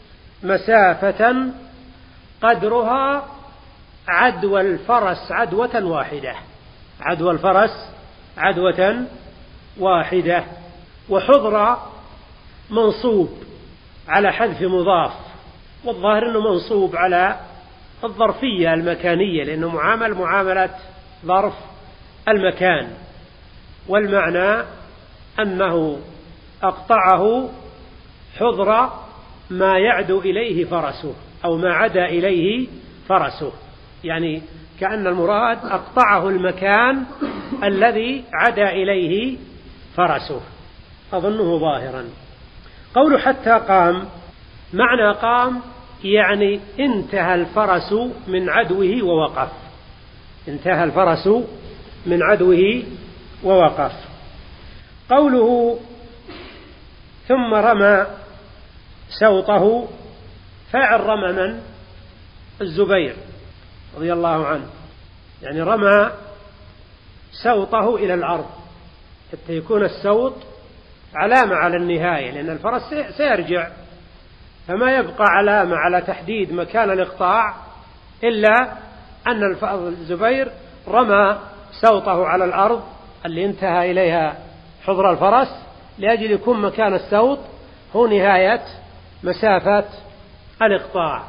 مسافة قدرها عدوى الفرس عدوة واحدة، عدوى الفرس عدوة واحدة. وحضر منصوب على حذف مضاف، والظاهر أنه منصوب على الظرفية المكانية لأنه معامل معاملة ظرف المكان، والمعنى أنه أقطعه حضر ما يعدو إليه فرسه أو ما عدا إليه فرسه، يعني كأن المراد أقطعه المكان الذي عدا إليه فرسه، أظنه ظاهرا. قول حتى قام، معنى قام يعني انتهى الفرس من عدوه ووقف، انتهى الفرس من عدوه ووقف. قوله ثم رمى سوطه، فاعل رمى من؟ الزبير رضي الله عنه، يعني رمى سوطه إلى الأرض حتى يكون السوط علامة على النهاية، لأن الفرس سيرجع، فما يبقى علامة على تحديد مكان الإقطاع إلا أن الزبير رمى سوطه على الأرض اللي انتهى إليها حضر الفرس لأجل يكون مكان السوط هو نهاية مسافة الإقطاع.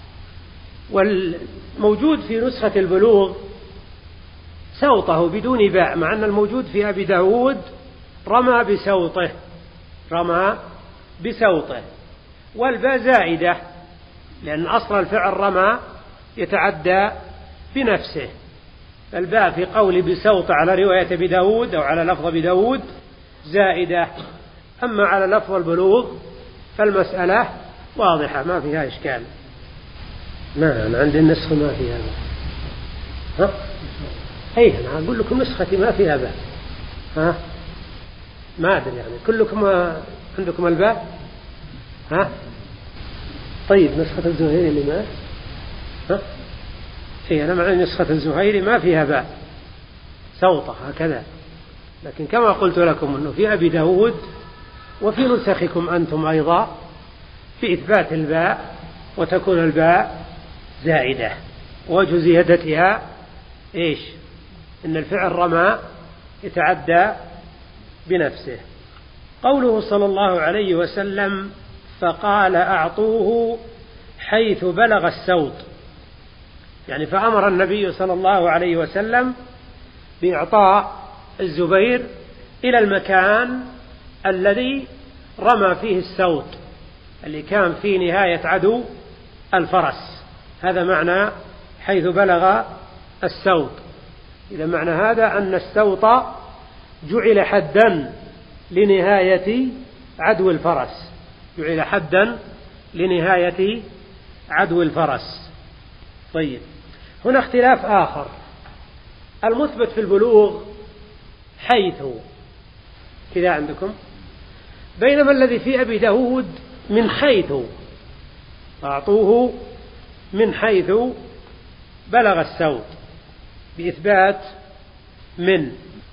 والموجود في نسخة البلوغ سوطه بدون باء، مع أن الموجود في أبي داود رمى بسوطه، رمى بسوطه، والباء زائدة لأن أصل الفعل رمى يتعدى بنفسه، الباء في قول بسوط على رواية أبي داود أو على لفظ أبي داود زائدة. أما على لفظ البلوغ فالمسألة واضحة ما فيها إشكال. ما أنا عندي النسخ ما فيها باء، ها؟ أي أنا أقول لكم نسختي ما فيها باء، ها؟ ما أدري يعني كلكم عندكم الباء، ها؟ طيب نسخة الزهيري اللي ما، ها؟ إيه أنا معي نسخة الزهيري ما فيها باء، سوطة هكذا، لكن كما قلت لكم أنه في أبي داود وفي نسخكم أنتم أيضا في إثبات الباء وتكون الباء زائدة. وجه زيادتها إيش؟ إن الفعل رمى يتعدى بنفسه. قوله صلى الله عليه وسلم فقال أعطوه حيث بلغ السوط، يعني فأمر النبي صلى الله عليه وسلم بإعطاء الزبير إلى المكان الذي رمى فيه السوط اللي كان في نهاية عدو الفرس، هذا معنى حيث بلغ السوط. إذا معنى هذا أن السوط جعل حدا لنهاية عدو الفرس، جعل حدا لنهاية عدو الفرس. طيب، هنا اختلاف آخر، المثبت في البلوغ حيث كذا عندكم، بينما الذي في أبي داود من حيث، أعطوه من حيث بلغ السوط بإثبات من.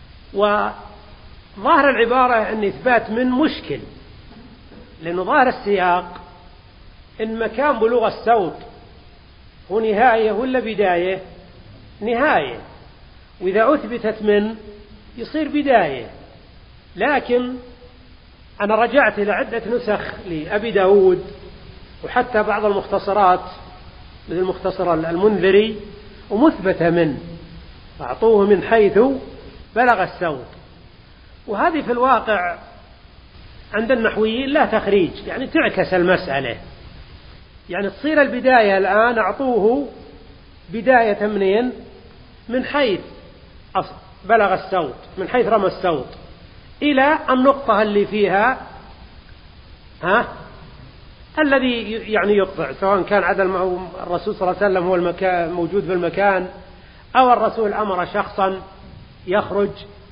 وظاهر العبارة أن إثبات من مشكل، لأنه ظاهر السياق إن مكان بلوغ السوط هو نهاية ولا بداية؟ نهاية، وإذا أثبتت من يصير بداية. لكن أنا رجعت إلى عدة نسخ لأبي داود وحتى بعض المختصرات مثل المختصر المنذري ومثبت من، أعطوه من حيث بلغ السوط. وهذه في الواقع عند النحويين لا تخريج، يعني تعكس المسألة، يعني تصير البداية الآن أعطوه بداية منين؟ من حيث بلغ السوط، من حيث رمى السوط إلى النقطة اللي فيها ها الذي يعني يقطع، سواء كان عدد الرسول صلى الله عليه وسلم هو المكان موجود في المكان أو الرسول أمر شخصا يخرج.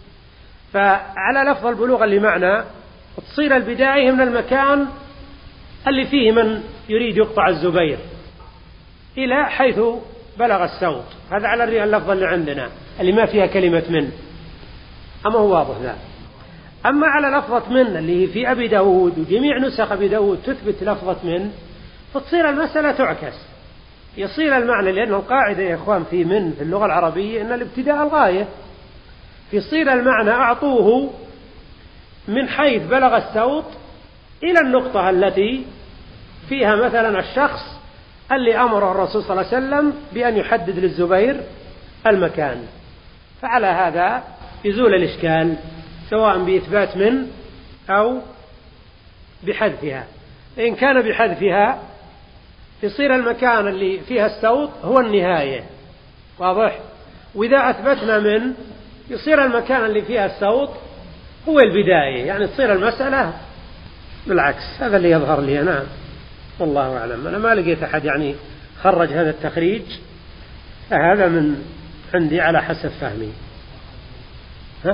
فعلى لفظ البلوغ اللي معنا تصير البداية من المكان اللي فيه من يريد يقطع الزبير إلى حيث بلغ السوط، هذا على اللفظ اللي عندنا اللي ما فيها كلمة من. أما هو واضح لا. أما على لفظة من اللي في أبي داود وجميع نسخ أبي داود تثبت لفظة من، فتصير المسألة تعكس، يصير المعنى، لأنه القاعدة يا إخوان في من في اللغة العربية أن الابتداء الغاية، يصير المعنى أعطوه من حيث بلغ السوط إلى النقطة التي فيها مثلا الشخص اللي أمر الرسول صلى الله عليه وسلم بأن يحدد للزبير المكان. فعلى هذا يزول الإشكال سواء بإثبات من أو بحذفها. إن كان بحذفها يصير المكان اللي فيها السوط هو النهاية، واضح؟ وإذا أثبتنا من يصير المكان اللي فيها السوط هو البداية، يعني تصير المسألة بالعكس. هذا اللي يظهر لي أنا، والله أعلم. أنا ما لقيت أحد يعني خرج هذا التخريج، فهذا من عندي على حسب فهمي. ها؟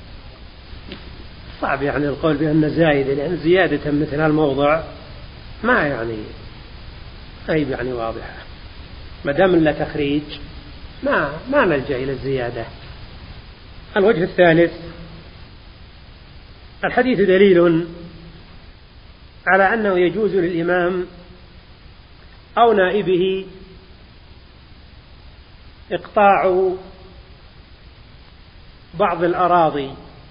صعب يعني القول بأن زائدة، لأن زيادة مثل هالموضع ما يعني غيب يعني واضحة، ما دام لا تخريج ما ما نلجأ إلى الزيادة. الوجه الثالث، الحديث دليل على أنه يجوز للإمام أو نائبه إقطاع بعض الأراضي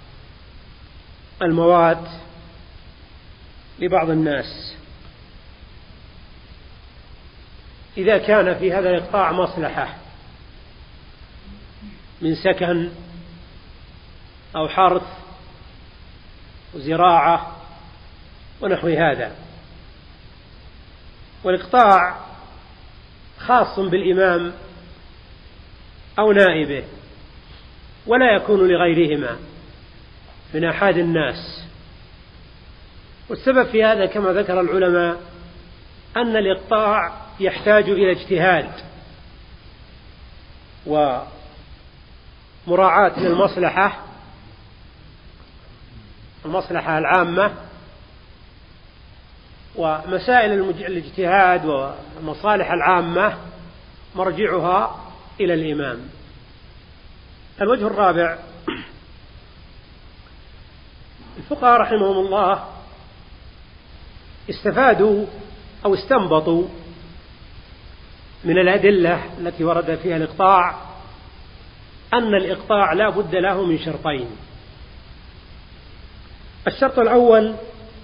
الموات لبعض الناس إذا كان في هذا الإقطاع مصلحة من سكن أو حرث وزراعة ونحو هذا. والإقطاع خاص بالإمام أو نائبه ولا يكون لغيرهما من أحد الناس. والسبب في هذا كما ذكر العلماء أن الإقطاع يحتاج إلى اجتهاد ومراعاة للمصلحة المصلحة العامة، ومسائل الاجتهاد والمصالح العامة مرجعها إلى الإمام. الوجه الرابع، الفقهاء رحمهم الله استفادوا أو استنبطوا من الأدلة التي ورد فيها الإقطاع أن الإقطاع لا بد له من شرطين. الشرط الأول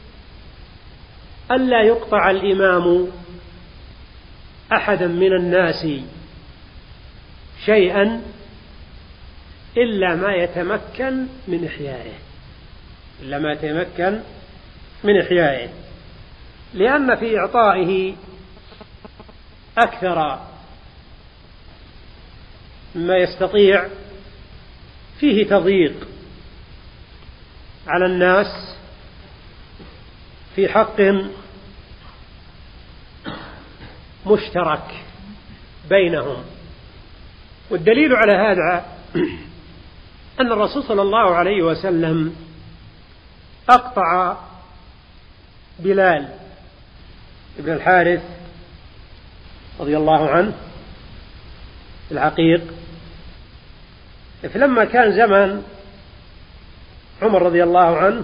ألا يقطع الإمام أحدا من الناس شيئا إلا ما يتمكن من إحيائه إلا ما يتمكن من إحيائه لأن في إعطائه أكثر مما يستطيع فيه تضييق على الناس في حق مشترك بينهم. والدليل على هذا أن الرسول صلى الله عليه وسلم أقطع بلال بن الحارث رضي الله عنه العقيق، فلما كان زمن عمر رضي الله عنه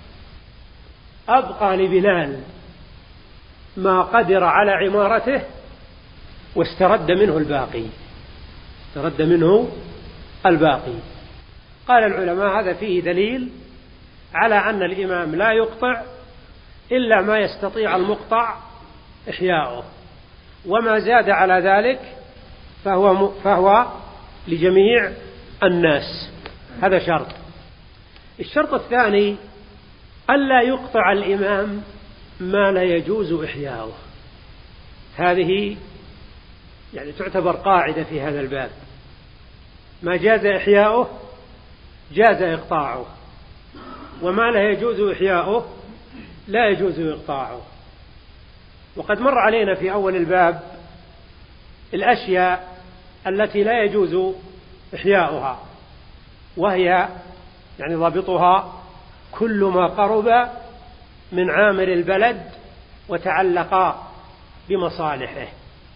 أبقى لبلال ما قدر على عمارته واسترد منه الباقي استرد منه الباقي. قال العلماء هذا فيه دليل على أن الإمام لا يقطع إلا ما يستطيع المقطع إحياؤه، وما زاد على ذلك فهو, فهو لجميع الناس. هذا شرط. الشرط الثاني ألا يقطع الإمام ما لا يجوز إحياؤه. هذه يعني تعتبر قاعدة في هذا الباب، ما جاز إحياؤه جاز إقطاعه، وما لا يجوز إحياؤه لا يجوز إقطاعه. وقد مر علينا في أول الباب الأشياء التي لا يجوز إحياؤها، وهي يعني ضابطها كل ما قرب من عامر البلد وتعلق بمصالحه،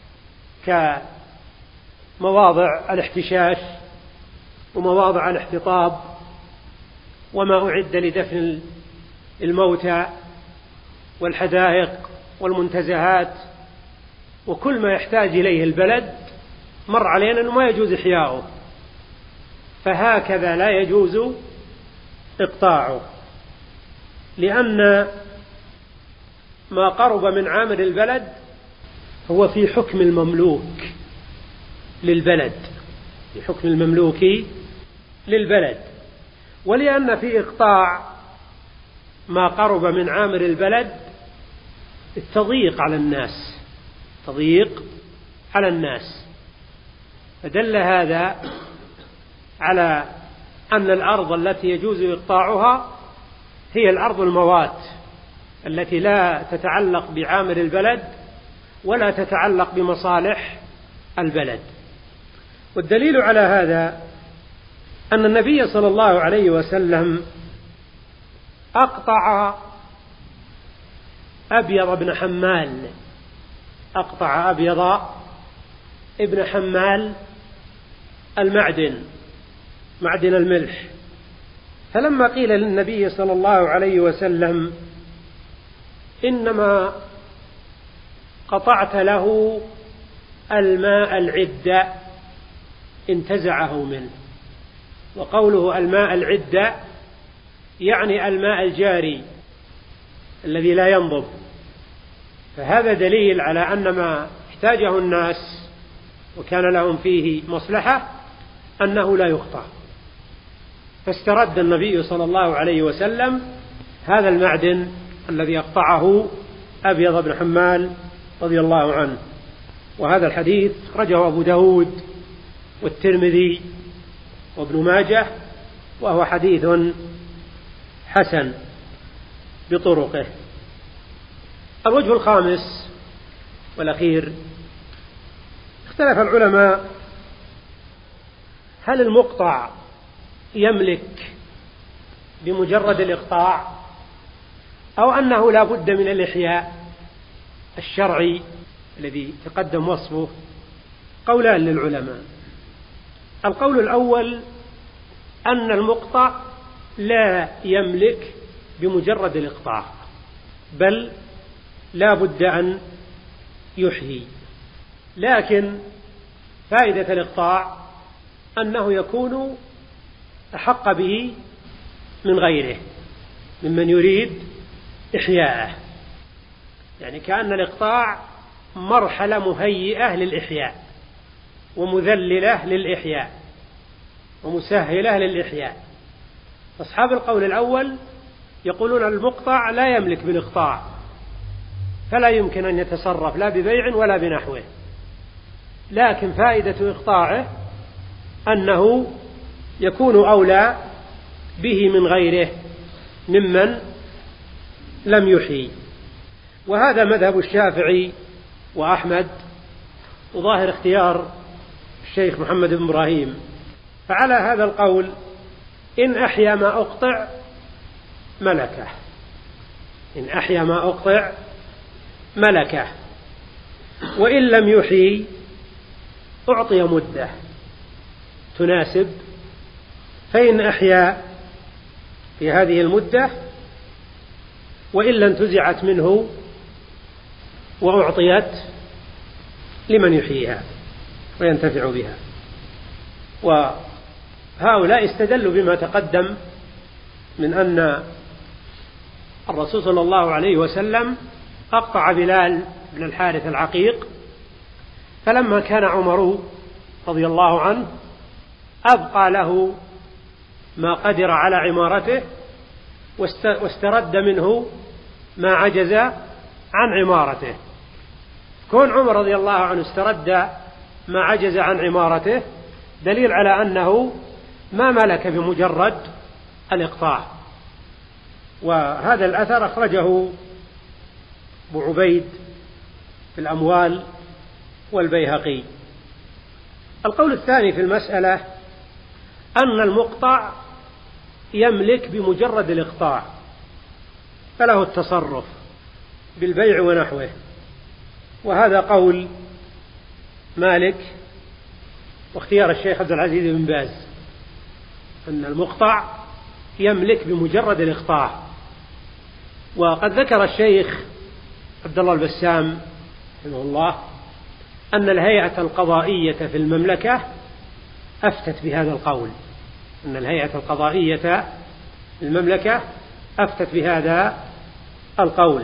كمواضع الاحتشاش ومواضع الاحتطاب وما أعد لدفن الموتى والحدائق والمنتزهات وكل ما يحتاج إليه البلد. مر علينا أنه ما يجوز إحياؤه، فهكذا لا يجوز إقطاعه، لأن ما قرب من عامر البلد هو في حكم المملوك للبلد، في حكم المملوك للبلد. ولأن في إقطاع ما قرب من عامر البلد التضييق على الناس تضييق على الناس فدل هذا على أن الأرض التي يجوز إقطاعها هي الأرض الموات التي لا تتعلق بعامر البلد ولا تتعلق بمصالح البلد. والدليل على هذا أن النبي صلى الله عليه وسلم أقطع أبيض بن حمال أقطع أبيض ابن حمال المعدن معدن الملح. فلما قيل للنبي صلى الله عليه وسلم إنما قطعت له الماء العدة انتزعه منه، وقوله الماء العدة يعني الماء الجاري الذي لا ينضب، فهذا دليل على أن ما احتاجه الناس وكان لهم فيه مصلحة أنه لا يقطع. فاسترد النبي صلى الله عليه وسلم هذا المعدن الذي يقطعه أبيض بن حمال رضي الله عنه. وهذا الحديث أخرجه أبو داود والترمذي وابن ماجه، وهو حديث حسن بطرقه. الوجه الخامس والأخير، اختلف العلماء هل المقطع يملك بمجرد الإقطاع أو أنه لا بد من الإحياء الشرعي الذي تقدم وصفه. قولان للعلماء. القول الأول أن المقطع لا يملك بمجرد الإقطاع، بل لا بد أن يحيي، لكن فائدة الإقطاع أنه يكون أحق به من غيره ممن يريد إحياءه، يعني كأن الإقطاع مرحلة مهيئة للإحياء ومذللة للإحياء ومسهلة للإحياء. أصحاب القول الأول يقولون المقطع لا يملك بالإقطاع، فلا يمكن أن يتصرف لا ببيع ولا بنحوه، لكن فائدة إقطاعه أنه يكون أولى به من غيره ممن لم يحيي. وهذا مذهب الشافعي وأحمد، وظاهر اختيار الشيخ محمد بن إبراهيم. فعلى هذا القول إن أحيا ما أقطع ملكه، إن أحيا ما أقطع ملكه، وإن لم يحيي أعطي مدة تناسب، فإن أحيا في هذه المدة وإلا انتزعت منه وأعطيت لمن يحييها وينتفع بها. وهؤلاء استدلوا بما تقدم من أن الرسول صلى الله عليه وسلم أقطع بلال بن الحارث العقيق، فلما كان عمر رضي الله عنه أبقى له ما قدر على عمارته واسترد منه ما عجز عن عمارته. كون عمر رضي الله عنه استرد ما عجز عن عمارته دليل على أنه ما ملك بمجرد الإقطاع. وهذا الأثر أخرجه أبو عبيد في الأموال والبيهقي. القول الثاني في المسألة أن المقطع يملك بمجرد الإقطاع، فله التصرف بالبيع ونحوه، وهذا قول مالك واختيار الشيخ عبد العزيز بن باز، أن المقطع يملك بمجرد الإقطاع. وقد ذكر الشيخ عبد الله البسام رحمه الله أن الهيئة القضائية في المملكة أفتت بهذا القول، أن الهيئة القضائية في المملكة أفتت بهذا القول.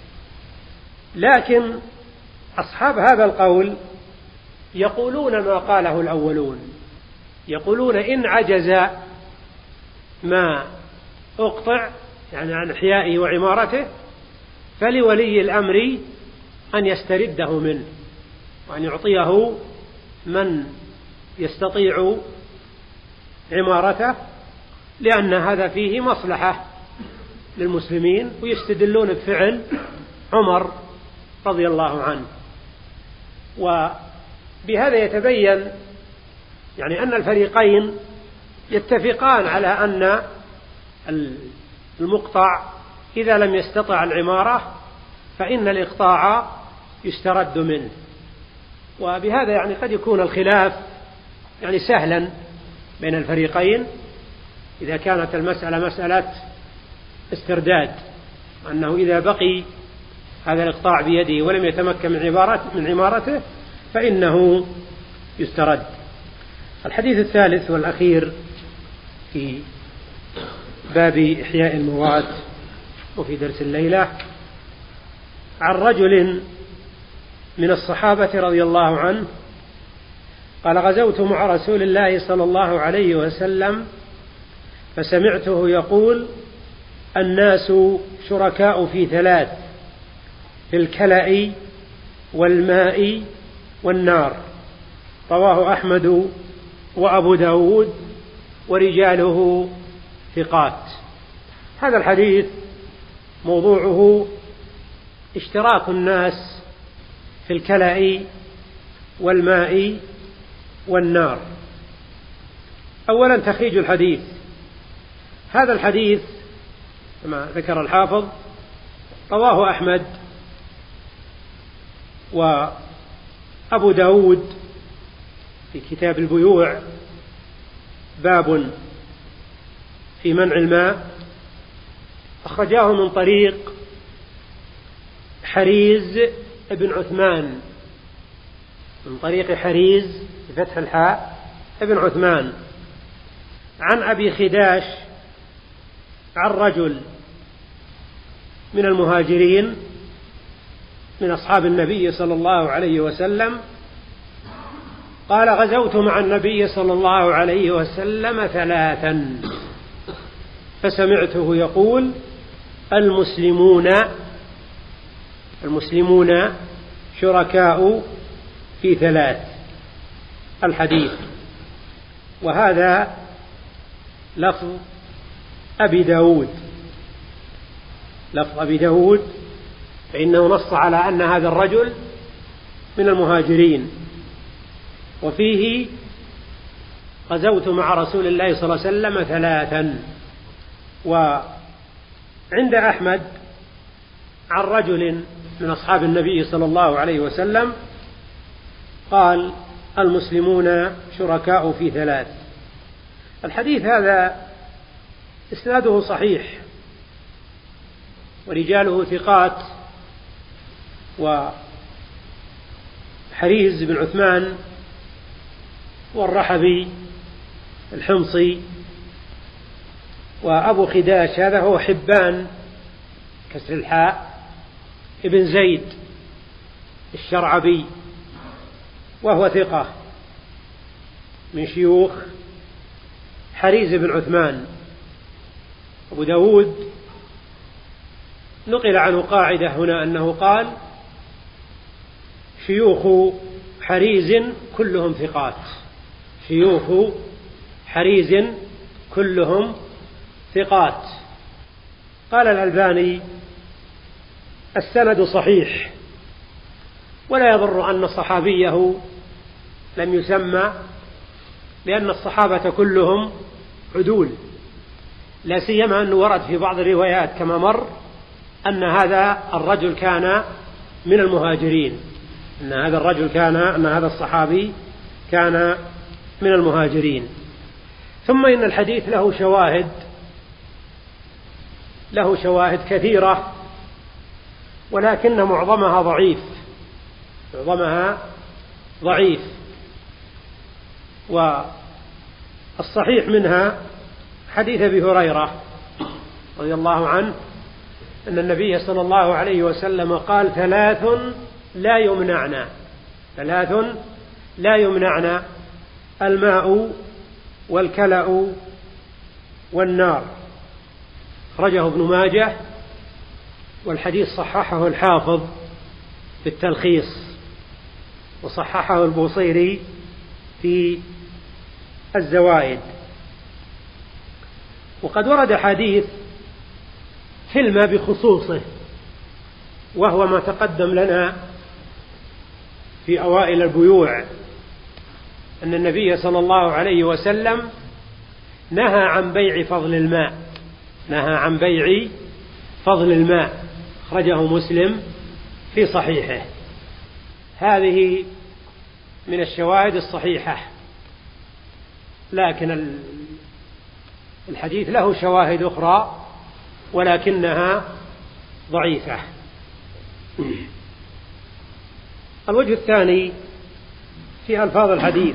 لكن أصحاب هذا القول يقولون ما قاله الأولون، يقولون إن عجز ما أقطع يعني عن إحيائه وعمارته فلولي الأمر أن يسترده منه وأن يعطيه من يستطيع عمارته، لأن هذا فيه مصلحة للمسلمين، ويستدلون بفعل عمر رضي الله عنه. وبهذا يتبين يعني أن الفريقين يتفقان على أن المقطع إذا لم يستطع العمارة فإن الإقطاع يسترد منه. وبهذا يعني قد يكون الخلاف يعني سهلا بين الفريقين إذا كانت المسألة مسألة استرداد، أنه إذا بقي هذا الإقطاع بيده ولم يتمكن من عبارته من عمارته فإنه يسترد. الحديث الثالث والأخير في باب إحياء الموات وفي درس الليلة عن رجل من الصحابة رضي الله عنه قال: غزوت مع رسول الله صلى الله عليه وسلم فسمعته يقول: الناس شركاء في ثلاث، في الكلأ والماء والنار. رواه أحمد وأبو داود ورجاله ثقات. هذا الحديث موضوعه اشتراك الناس في الكلأ والماء والنار. أولا تخريج الحديث. هذا الحديث كما ذكر الحافظ رواه أحمد وأبو داود في كتاب البيوع باب في منع الماء، أخرجاه من طريق حريز ابن عثمان، من طريق حريز بفتح الحاء ابن عثمان عن أبي خداش عن رجل من المهاجرين من أصحاب النبي صلى الله عليه وسلم قال: غزوت مع النبي صلى الله عليه وسلم ثلاثا فسمعته يقول: المسلمون المسلمون شركاء في ثلاث. الحديث. وهذا لفظ أبي داود لفظ أبي داود فإنه نص على أن هذا الرجل من المهاجرين. وفيه غزوت مع رسول الله صلى الله عليه وسلم ثلاثا. وعند أحمد عن رجل من أصحاب النبي صلى الله عليه وسلم قال المسلمون شركاء في ثلاث. الحديث هذا إسناده صحيح ورجاله ثقات، وحريز بن عثمان والرحبي الحمصي وأبو خداش هذا هو حبان كسر الحاء ابن زيد الشرعبي وهو ثقة من شيوخ حريز بن عثمان. أبو داود نقل عنه قاعدة هنا أنه قال شيوخ حريز كلهم ثقات شيوخ حريز كلهم ثقات. قال الألباني السند صحيح ولا يضر أن صحابيه لم يسمى لأن الصحابة كلهم عدول، لا سيما أنه ورد في بعض الروايات كما مر أن هذا الرجل كان من المهاجرين أن هذا الرجل كان أن هذا الصحابي كان من المهاجرين. ثم إن الحديث له شواهد له شواهد كثيرة ولكن معظمها ضعيف معظمها ضعيف والصحيح منها حديث أبي هريرة رضي الله عنه أن النبي صلى الله عليه وسلم قال ثلاث لا يمنعنا ثلاث لا يمنعنا الماء والكلأ والنار. أخرجه ابن ماجه والحديث صححه الحافظ في التلخيص وصححه البوصيري في الزوائد. وقد ورد حديث في الماء بخصوصه وهو ما تقدم لنا في أوائل البيوع أن النبي صلى الله عليه وسلم نهى عن بيع فضل الماء نهى عن بيع فضل الماء. أخرجه مسلم في صحيحه. هذه من الشواهد الصحيحة، لكن الحديث له شواهد أخرى ولكنها ضعيفة. الوجه الثاني في ألفاظ الحديث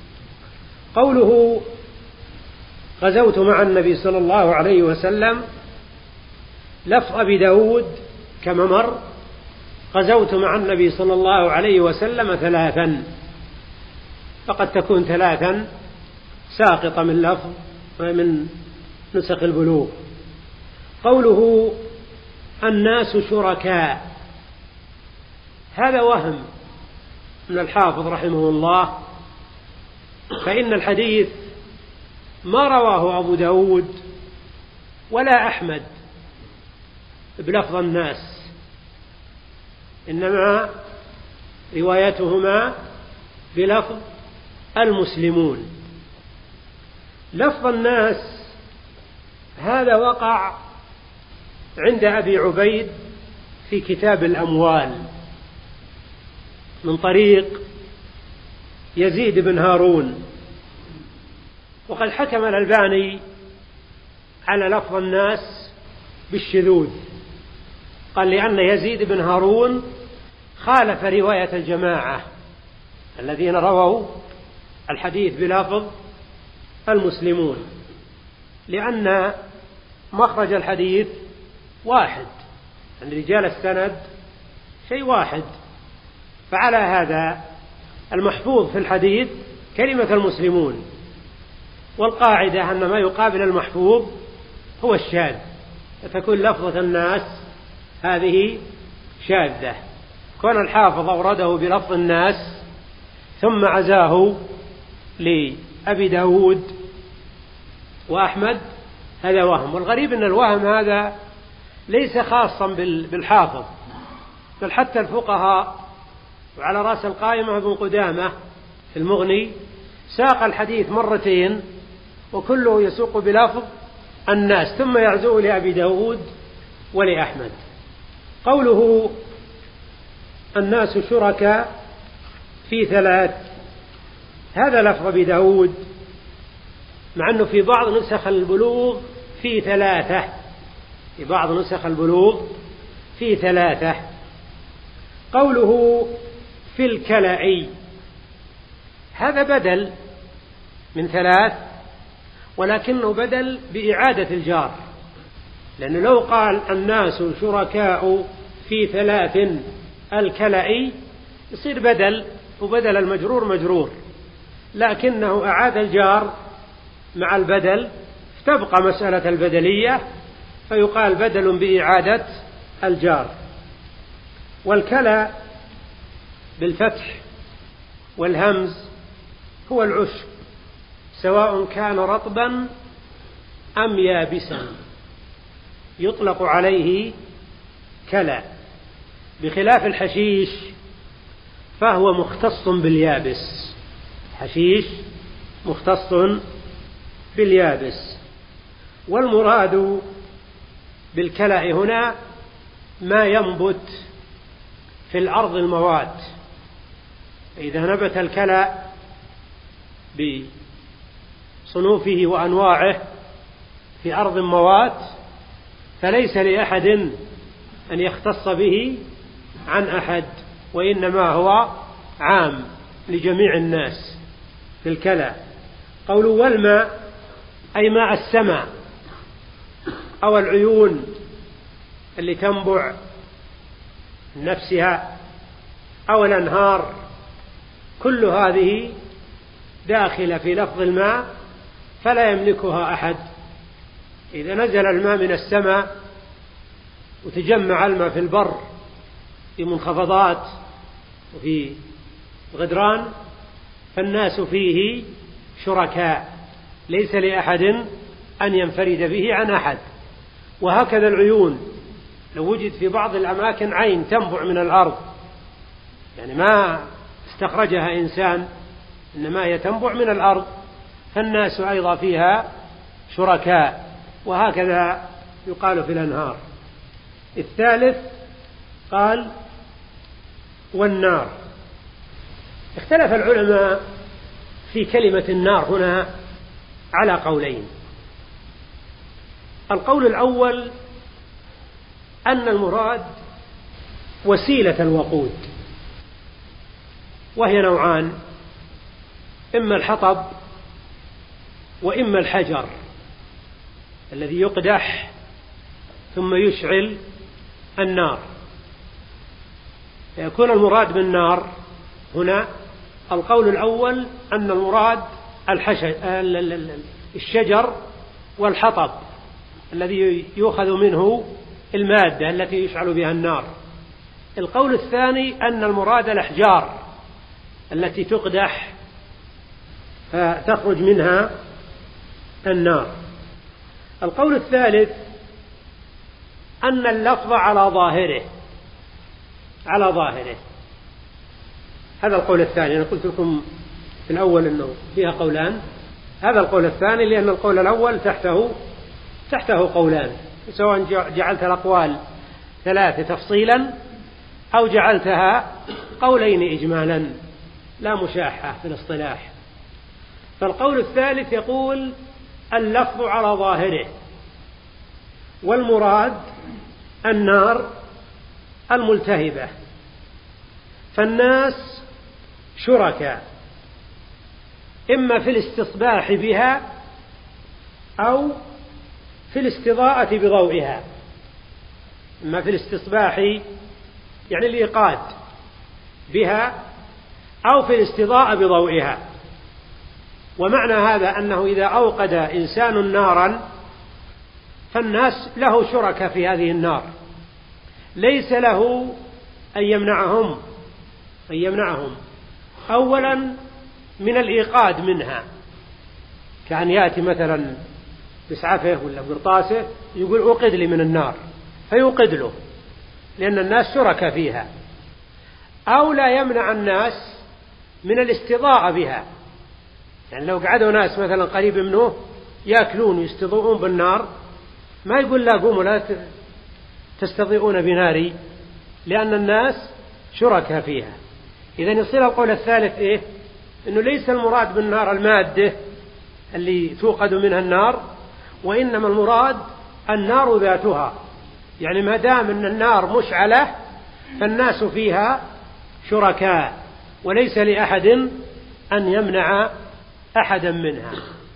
قوله غزوت مع النبي صلى الله عليه وسلم لفظ أبي داود كما مر غزوت مع النبي صلى الله عليه وسلم ثلاثا، فقد تكون ثلاثا ساقطة من لفظ من نسخ البلوغ. قوله الناس شركاء هذا وهم من الحافظ رحمه الله، فإن الحديث ما رواه أبو داود ولا أحمد بلفظ الناس، إنما روايتهما بلفظ المسلمون. لفظ الناس هذا وقع عند أبي عبيد في كتاب الأموال من طريق يزيد بن هارون، وقد حكم الألباني على لفظ الناس بالشذوذ، قال لأن يزيد بن هارون خالف رواية الجماعة الذين رووا الحديث بلفظ المسلمون، لأن مخرج الحديث واحد، أن رجال السند شيء واحد، فعلى هذا المحفوظ في الحديث كلمة المسلمون، والقاعدة أن ما يقابل المحفوظ هو الشاذ، فتكون لفظة الناس هذه شاذة. كون الحافظ أورده بلفظ الناس ثم عزاه لأبي داود وأحمد هذا وهم. والغريب أن الوهم هذا ليس خاصا بالحافظ، بل حتى الفقهاء، وعلى رأس القائمة ابن قدامة في المغني ساق الحديث مرتين وكله يسوق بلفظ الناس، ثم يعزوه لأبي داود ولأحمد. قوله الناس شركاء في ثلاث، هذا لفظ أبي داود، مع أنه في بعض نسخ البلوغ في ثلاثة، في بعض نسخ البلوغ في ثلاثة. قوله في الكلأ، هذا بدل من ثلاث، ولكنه بدل بإعادة الجار، لأنه لو قال الناس شركاء في ثلاث الكلأ يصير بدل، وبدل المجرور مجرور، لكنه أعاد الجار مع البدل، تبقى مسألة البدلية، فيقال بدل بإعادة الجار. والكلى بالفتح والهمز هو العشب، سواء كان رطبا أم يابسا يطلق عليه كلى، بخلاف الحشيش فهو مختص باليابس، حشيش مختص باليابس. والمراد بالكلأ هنا ما ينبت في الأرض الموات، إذا نبت الكلأ بصنوفه وأنواعه في أرض موات فليس لأحد أن يختص به عن أحد، وإنما هو عام لجميع الناس في الكلى. قولوا والماء أي ماء السماء أو العيون اللي تنبع نفسها أو الأنهار، كل هذه داخلة في لفظ الماء فلا يملكها أحد. إذا نزل الماء من السماء وتجمع الماء في البر في منخفضات وفي غدران فالناس فيه شركاء، ليس لأحد أن ينفرد به عن أحد. وهكذا العيون، لو وجد في بعض الأماكن عين تنبع من الأرض، يعني ما استخرجها إنسان، إنما هي تنبع من الأرض، فالناس أيضا فيها شركاء. وهكذا يقال في الأنهار. الثالث قال والنار. اختلف العلماء في كلمة النار هنا على قولين. القول الأول أن المراد وسيلة الوقود، وهي نوعان، إما الحطب وإما الحجر الذي يقدح ثم يشعل النار. يكون المراد بالنار هنا القول الأول أن المراد الشجر والحطب الذي يؤخذ منه المادة التي يشعل بها النار. القول الثاني أن المراد الأحجار التي تقدح فتخرج منها النار. القول الثالث أن اللفظ على ظاهره، على ظاهره هذا القول الثاني. أنا قلت لكم في الأول أنه فيها قولان، هذا القول الثاني، لأن القول الأول تحته تحته قولان، سواء جعلت الأقوال ثلاثة تفصيلا أو جعلتها قولين إجمالا لا مشاحة في الاصطلاح. فالقول الثالث يقول اللفظ على ظاهره، والمراد النار الملتهبة، فالناس شركاء إما في الاستصباح بها أو في الاستضاءة بضوئها. إما في الاستصباح يعني الإيقاد بها أو في الاستضاءة بضوئها. ومعنى هذا أنه إذا أوقد إنسان نارا فالناس له شركاء في هذه النار، ليس له أن يمنعهم أن يمنعهم أولا من الإيقاد منها، كأن يأتي مثلا بسعفه ولا بقرطاسه يقول أوقد لي من النار، فيوقد له لأن الناس شركاء فيها. أو لا يمنع الناس من الاستضاءة بها، يعني لو قعدوا ناس مثلا قريب منه يأكلون ويستضيئون بالنار ما يقول لا قوموا لا تستضيئون بناري، لأن الناس شركاء فيها. إذن يصير القول الثالث إيه؟ إنه ليس المراد بالنار المادة اللي توقد منها النار، وإنما المراد النار ذاتها، يعني ما دام أن النار مشعلة فالناس فيها شركاء، وليس لأحد أن يمنع أحدا منها.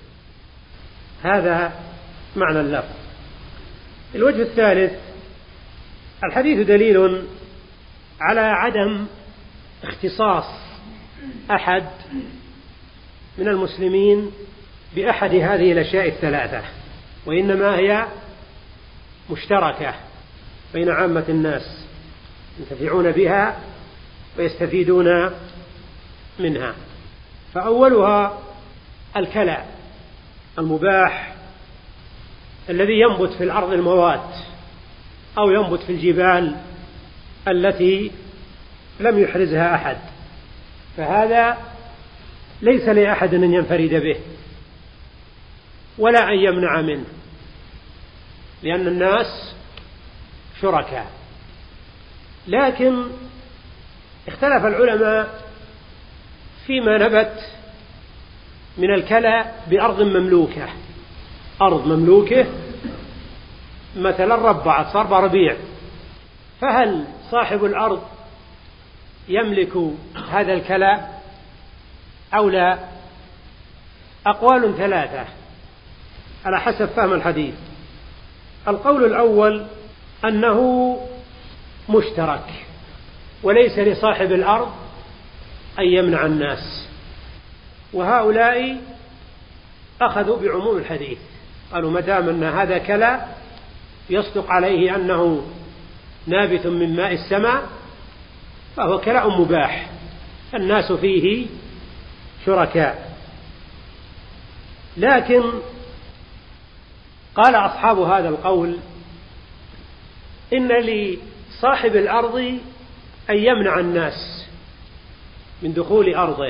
هذا معنى اللفظ. الوجه الثالث: الحديث دليل على عدم اختصاص أحد من المسلمين بأحد هذه الأشياء الثلاثة، وإنما هي مشتركة بين عامة الناس ينتفعون بها ويستفيدون منها. فأولها الكلى المباح الذي ينبت في الأرض الموات أو ينبت في الجبال التي لم يحرزها أحد، فهذا ليس لأحد أن ينفرد به ولا أن يمنع منه، لأن الناس شركاء. لكن اختلف العلماء فيما نبت من الكلى بأرض مملوكة، أرض مملوكة مثلا ربعت صار ربيع، فهل صاحب الأرض يملك هذا الكلى أو لا؟ أقوال ثلاثة على حسب فهم الحديث. القول الأول أنه مشترك وليس لصاحب الأرض أن يمنع الناس، وهؤلاء أخذوا بعموم الحديث، قالوا ما دام أن هذا كلى يصدق عليه أنه نابت من ماء السماء فهو كلى مباح، الناس فيه شركاء. لكن قال أصحاب هذا القول إن لصاحب الأرض أن يمنع الناس من دخول أرضه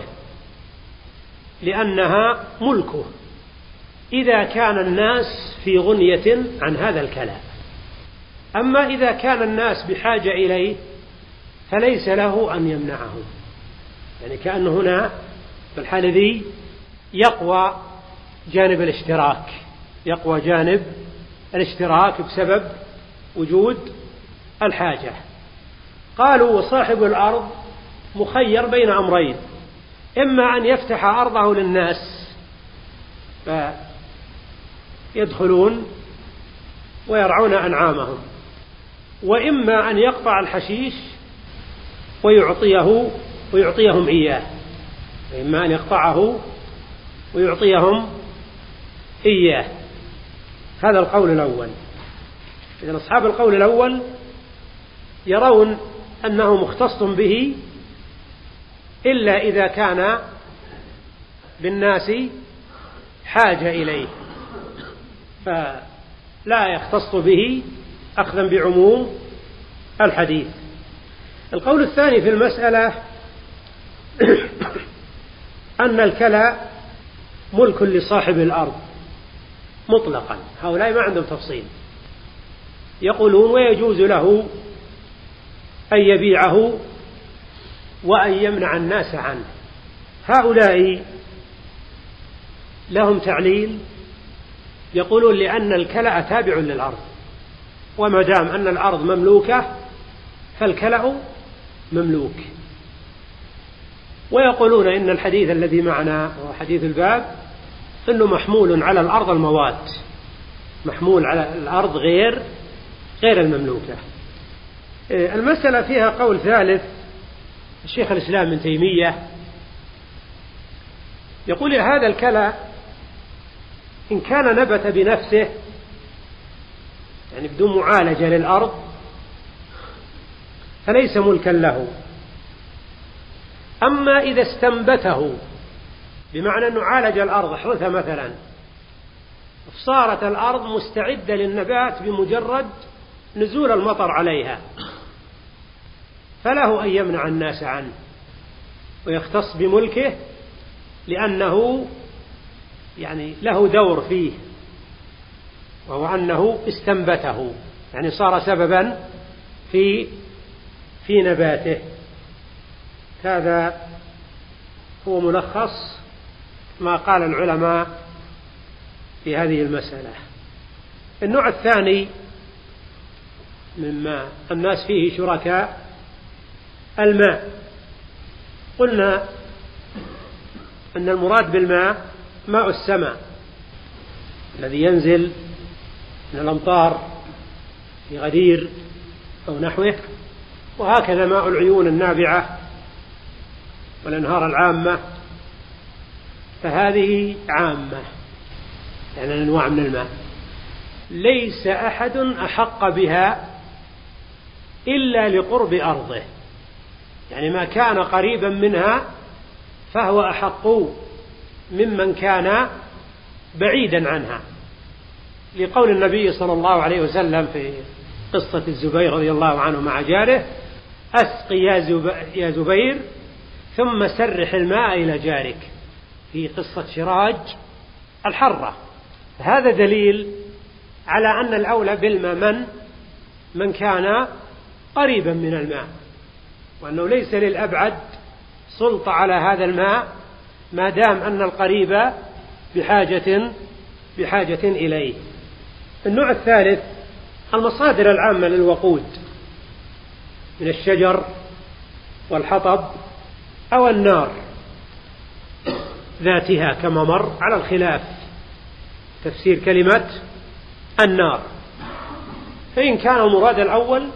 لأنها ملكه إذا كان الناس في غنية عن هذا الكلام. أما إذا كان الناس بحاجة إليه فليس له أن يمنعهم، يعني كأن هنا في الحالة ذي يقوى جانب الاشتراك، يقوى جانب الاشتراك بسبب وجود الحاجة. قالوا وصاحب الأرض مخير بين أمرين: إما أن يفتح أرضه للناس فيدخلون ويرعون أنعامهم، وإما أن يقطع الحشيش ويعطيه ويعطيهم إياه، إما أن يقطعه ويعطيهم إياه. هذا القول الأول. إذن أصحاب القول الأول يرون أنه مختص به إلا إذا كان بالناس حاجة إليه، فلا يختص به أخذا بعموم الحديث. القول الثاني في المسألة أن الكلى ملك لصاحب الأرض مطلقا، هؤلاء ما عندهم تفصيل، يقولون ويجوز له أن يبيعه وأن يمنع الناس عنه. هؤلاء لهم تعليل، يقولون لأن الكلأ تابع للأرض، وما دام أن الأرض مملوكة فالكلأ مملوك. ويقولون إن الحديث الذي معنا هو حديث الباب إنه محمول على الأرض الموات، محمول على الأرض غير غير المملوكة. المسألة فيها قول ثالث الشيخ الإسلام ابن تيمية، يقول هذا الكلى إن كان نبت بنفسه يعني بدون معالجة للأرض فليس ملكا له. أما إذا استنبته بمعنى أنه عالج الأرض حرث مثلا صارت الأرض مستعدة للنبات بمجرد نزول المطر عليها، فله أن يمنع الناس عنه ويختص بملكه، لأنه يعني له دور فيه، وهو أنه استنبته، يعني صار سببا في في نباته. هذا هو ملخص ما قال العلماء في هذه المسألة. النوع الثاني مما الناس فيه شركاء الماء. قلنا أن المراد بالماء ماء السماء الذي ينزل من الأمطار في غدير أو نحوه، وهكذا ماء العيون النابعة والأنهار العامة، فهذه عامة، يعني أنواع من الماء ليس أحد أحق بها إلا لقرب أرضه، يعني ما كان قريبا منها فهو أحق ممن كان بعيدا عنها، لقول النبي صلى الله عليه وسلم في قصة الزبير رضي الله عنه مع جاره: أسقي يا زبير ثم سرح الماء إلى جارك، في قصة شراج الحرة. هذا دليل على أن الأولى بالماء من من كان قريبا من الماء، وأنه ليس للأبعد سلطة على هذا الماء ما دام أن القريب بحاجة بحاجة إليه. النوع الثالث المصادر العامة للوقود من الشجر والحطب أو النار ذاتها، كما مر على الخلاف تفسير كلمة النار. فإن كان المراد الأول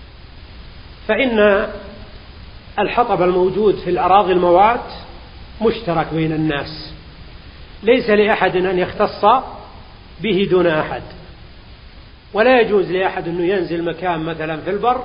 فإن الحطب الموجود في الأراضي الموات مشترك بين الناس، ليس لأحد أن يختص به دون أحد، ولا يجوز لأحد أنه ينزل مكان مثلا في البر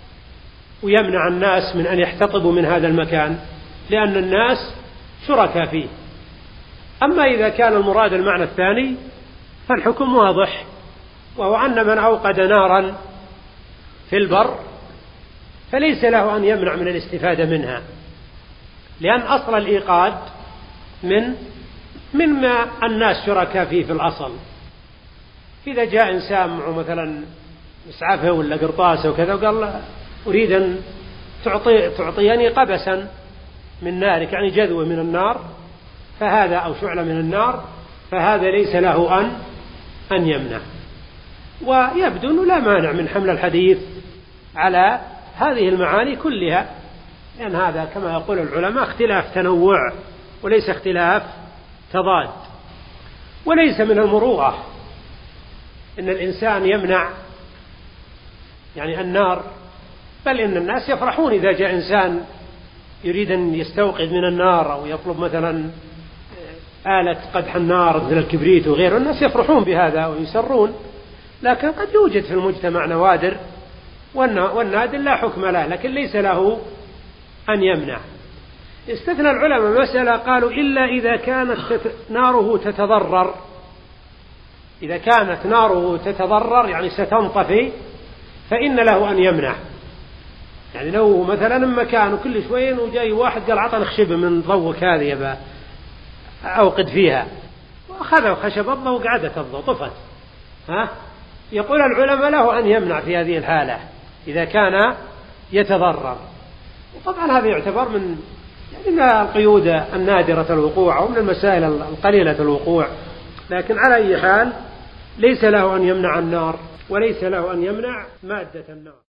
ويمنع الناس من أن يحتطبوا من هذا المكان، لأن الناس شركاء فيه. أما إذا كان المراد المعنى الثاني فالحكم واضح، وهو أن من أوقد نارا في البر فليس له أن يمنع من الاستفادة منها، لأن أصل الإيقاد من مما الناس شركاء فيه في الأصل. إذا جاء إنسان معه مثلا مسعفة ولا قرطاسة وكذا وقال: أريد أن تعطي تعطيني قبسا من نارك، يعني جذوة من النار، فهذا أو شعلة من النار، فهذا ليس له أن أن يمنع. ويبدو أنه لا مانع من حمل الحديث على هذه المعاني كلها، لأن هذا كما يقول العلماء اختلاف تنوع وليس اختلاف تضاد. وليس من المروءة إن الإنسان يمنع يعني النار، بل إن الناس يفرحون إذا جاء إنسان يريد أن يستوقد من النار أو يطلب مثلا آلة قدح النار مثل الكبريت وغيره، الناس يفرحون بهذا ويسرون. لكن قد يوجد في المجتمع نوادر، والنادر لا حكم له، لكن ليس له أن يمنع. استثنى العلماء مسألة، قالوا: إلا إذا كانت ناره تتضرر، إذا كانت ناره تتضرر يعني ستنطفي، فإن له أن يمنع. يعني لو مثلا مكان وكل شوية وجاي واحد قال: عطنا خشبة من ضوءك هذه يبا أوقد فيها، وأخذوا خشب الضوء وقعدت الضوء طفت، ها؟ يقول العلماء له أن يمنع في هذه الحالة إذا كان يتضرر. وطبعا هذا يعتبر من يعني من القيود النادرة الوقوع أو من المسائل القليلة الوقوع، لكن على أي حال ليس له أن يمنع النار وليس له أن يمنع مادة النار.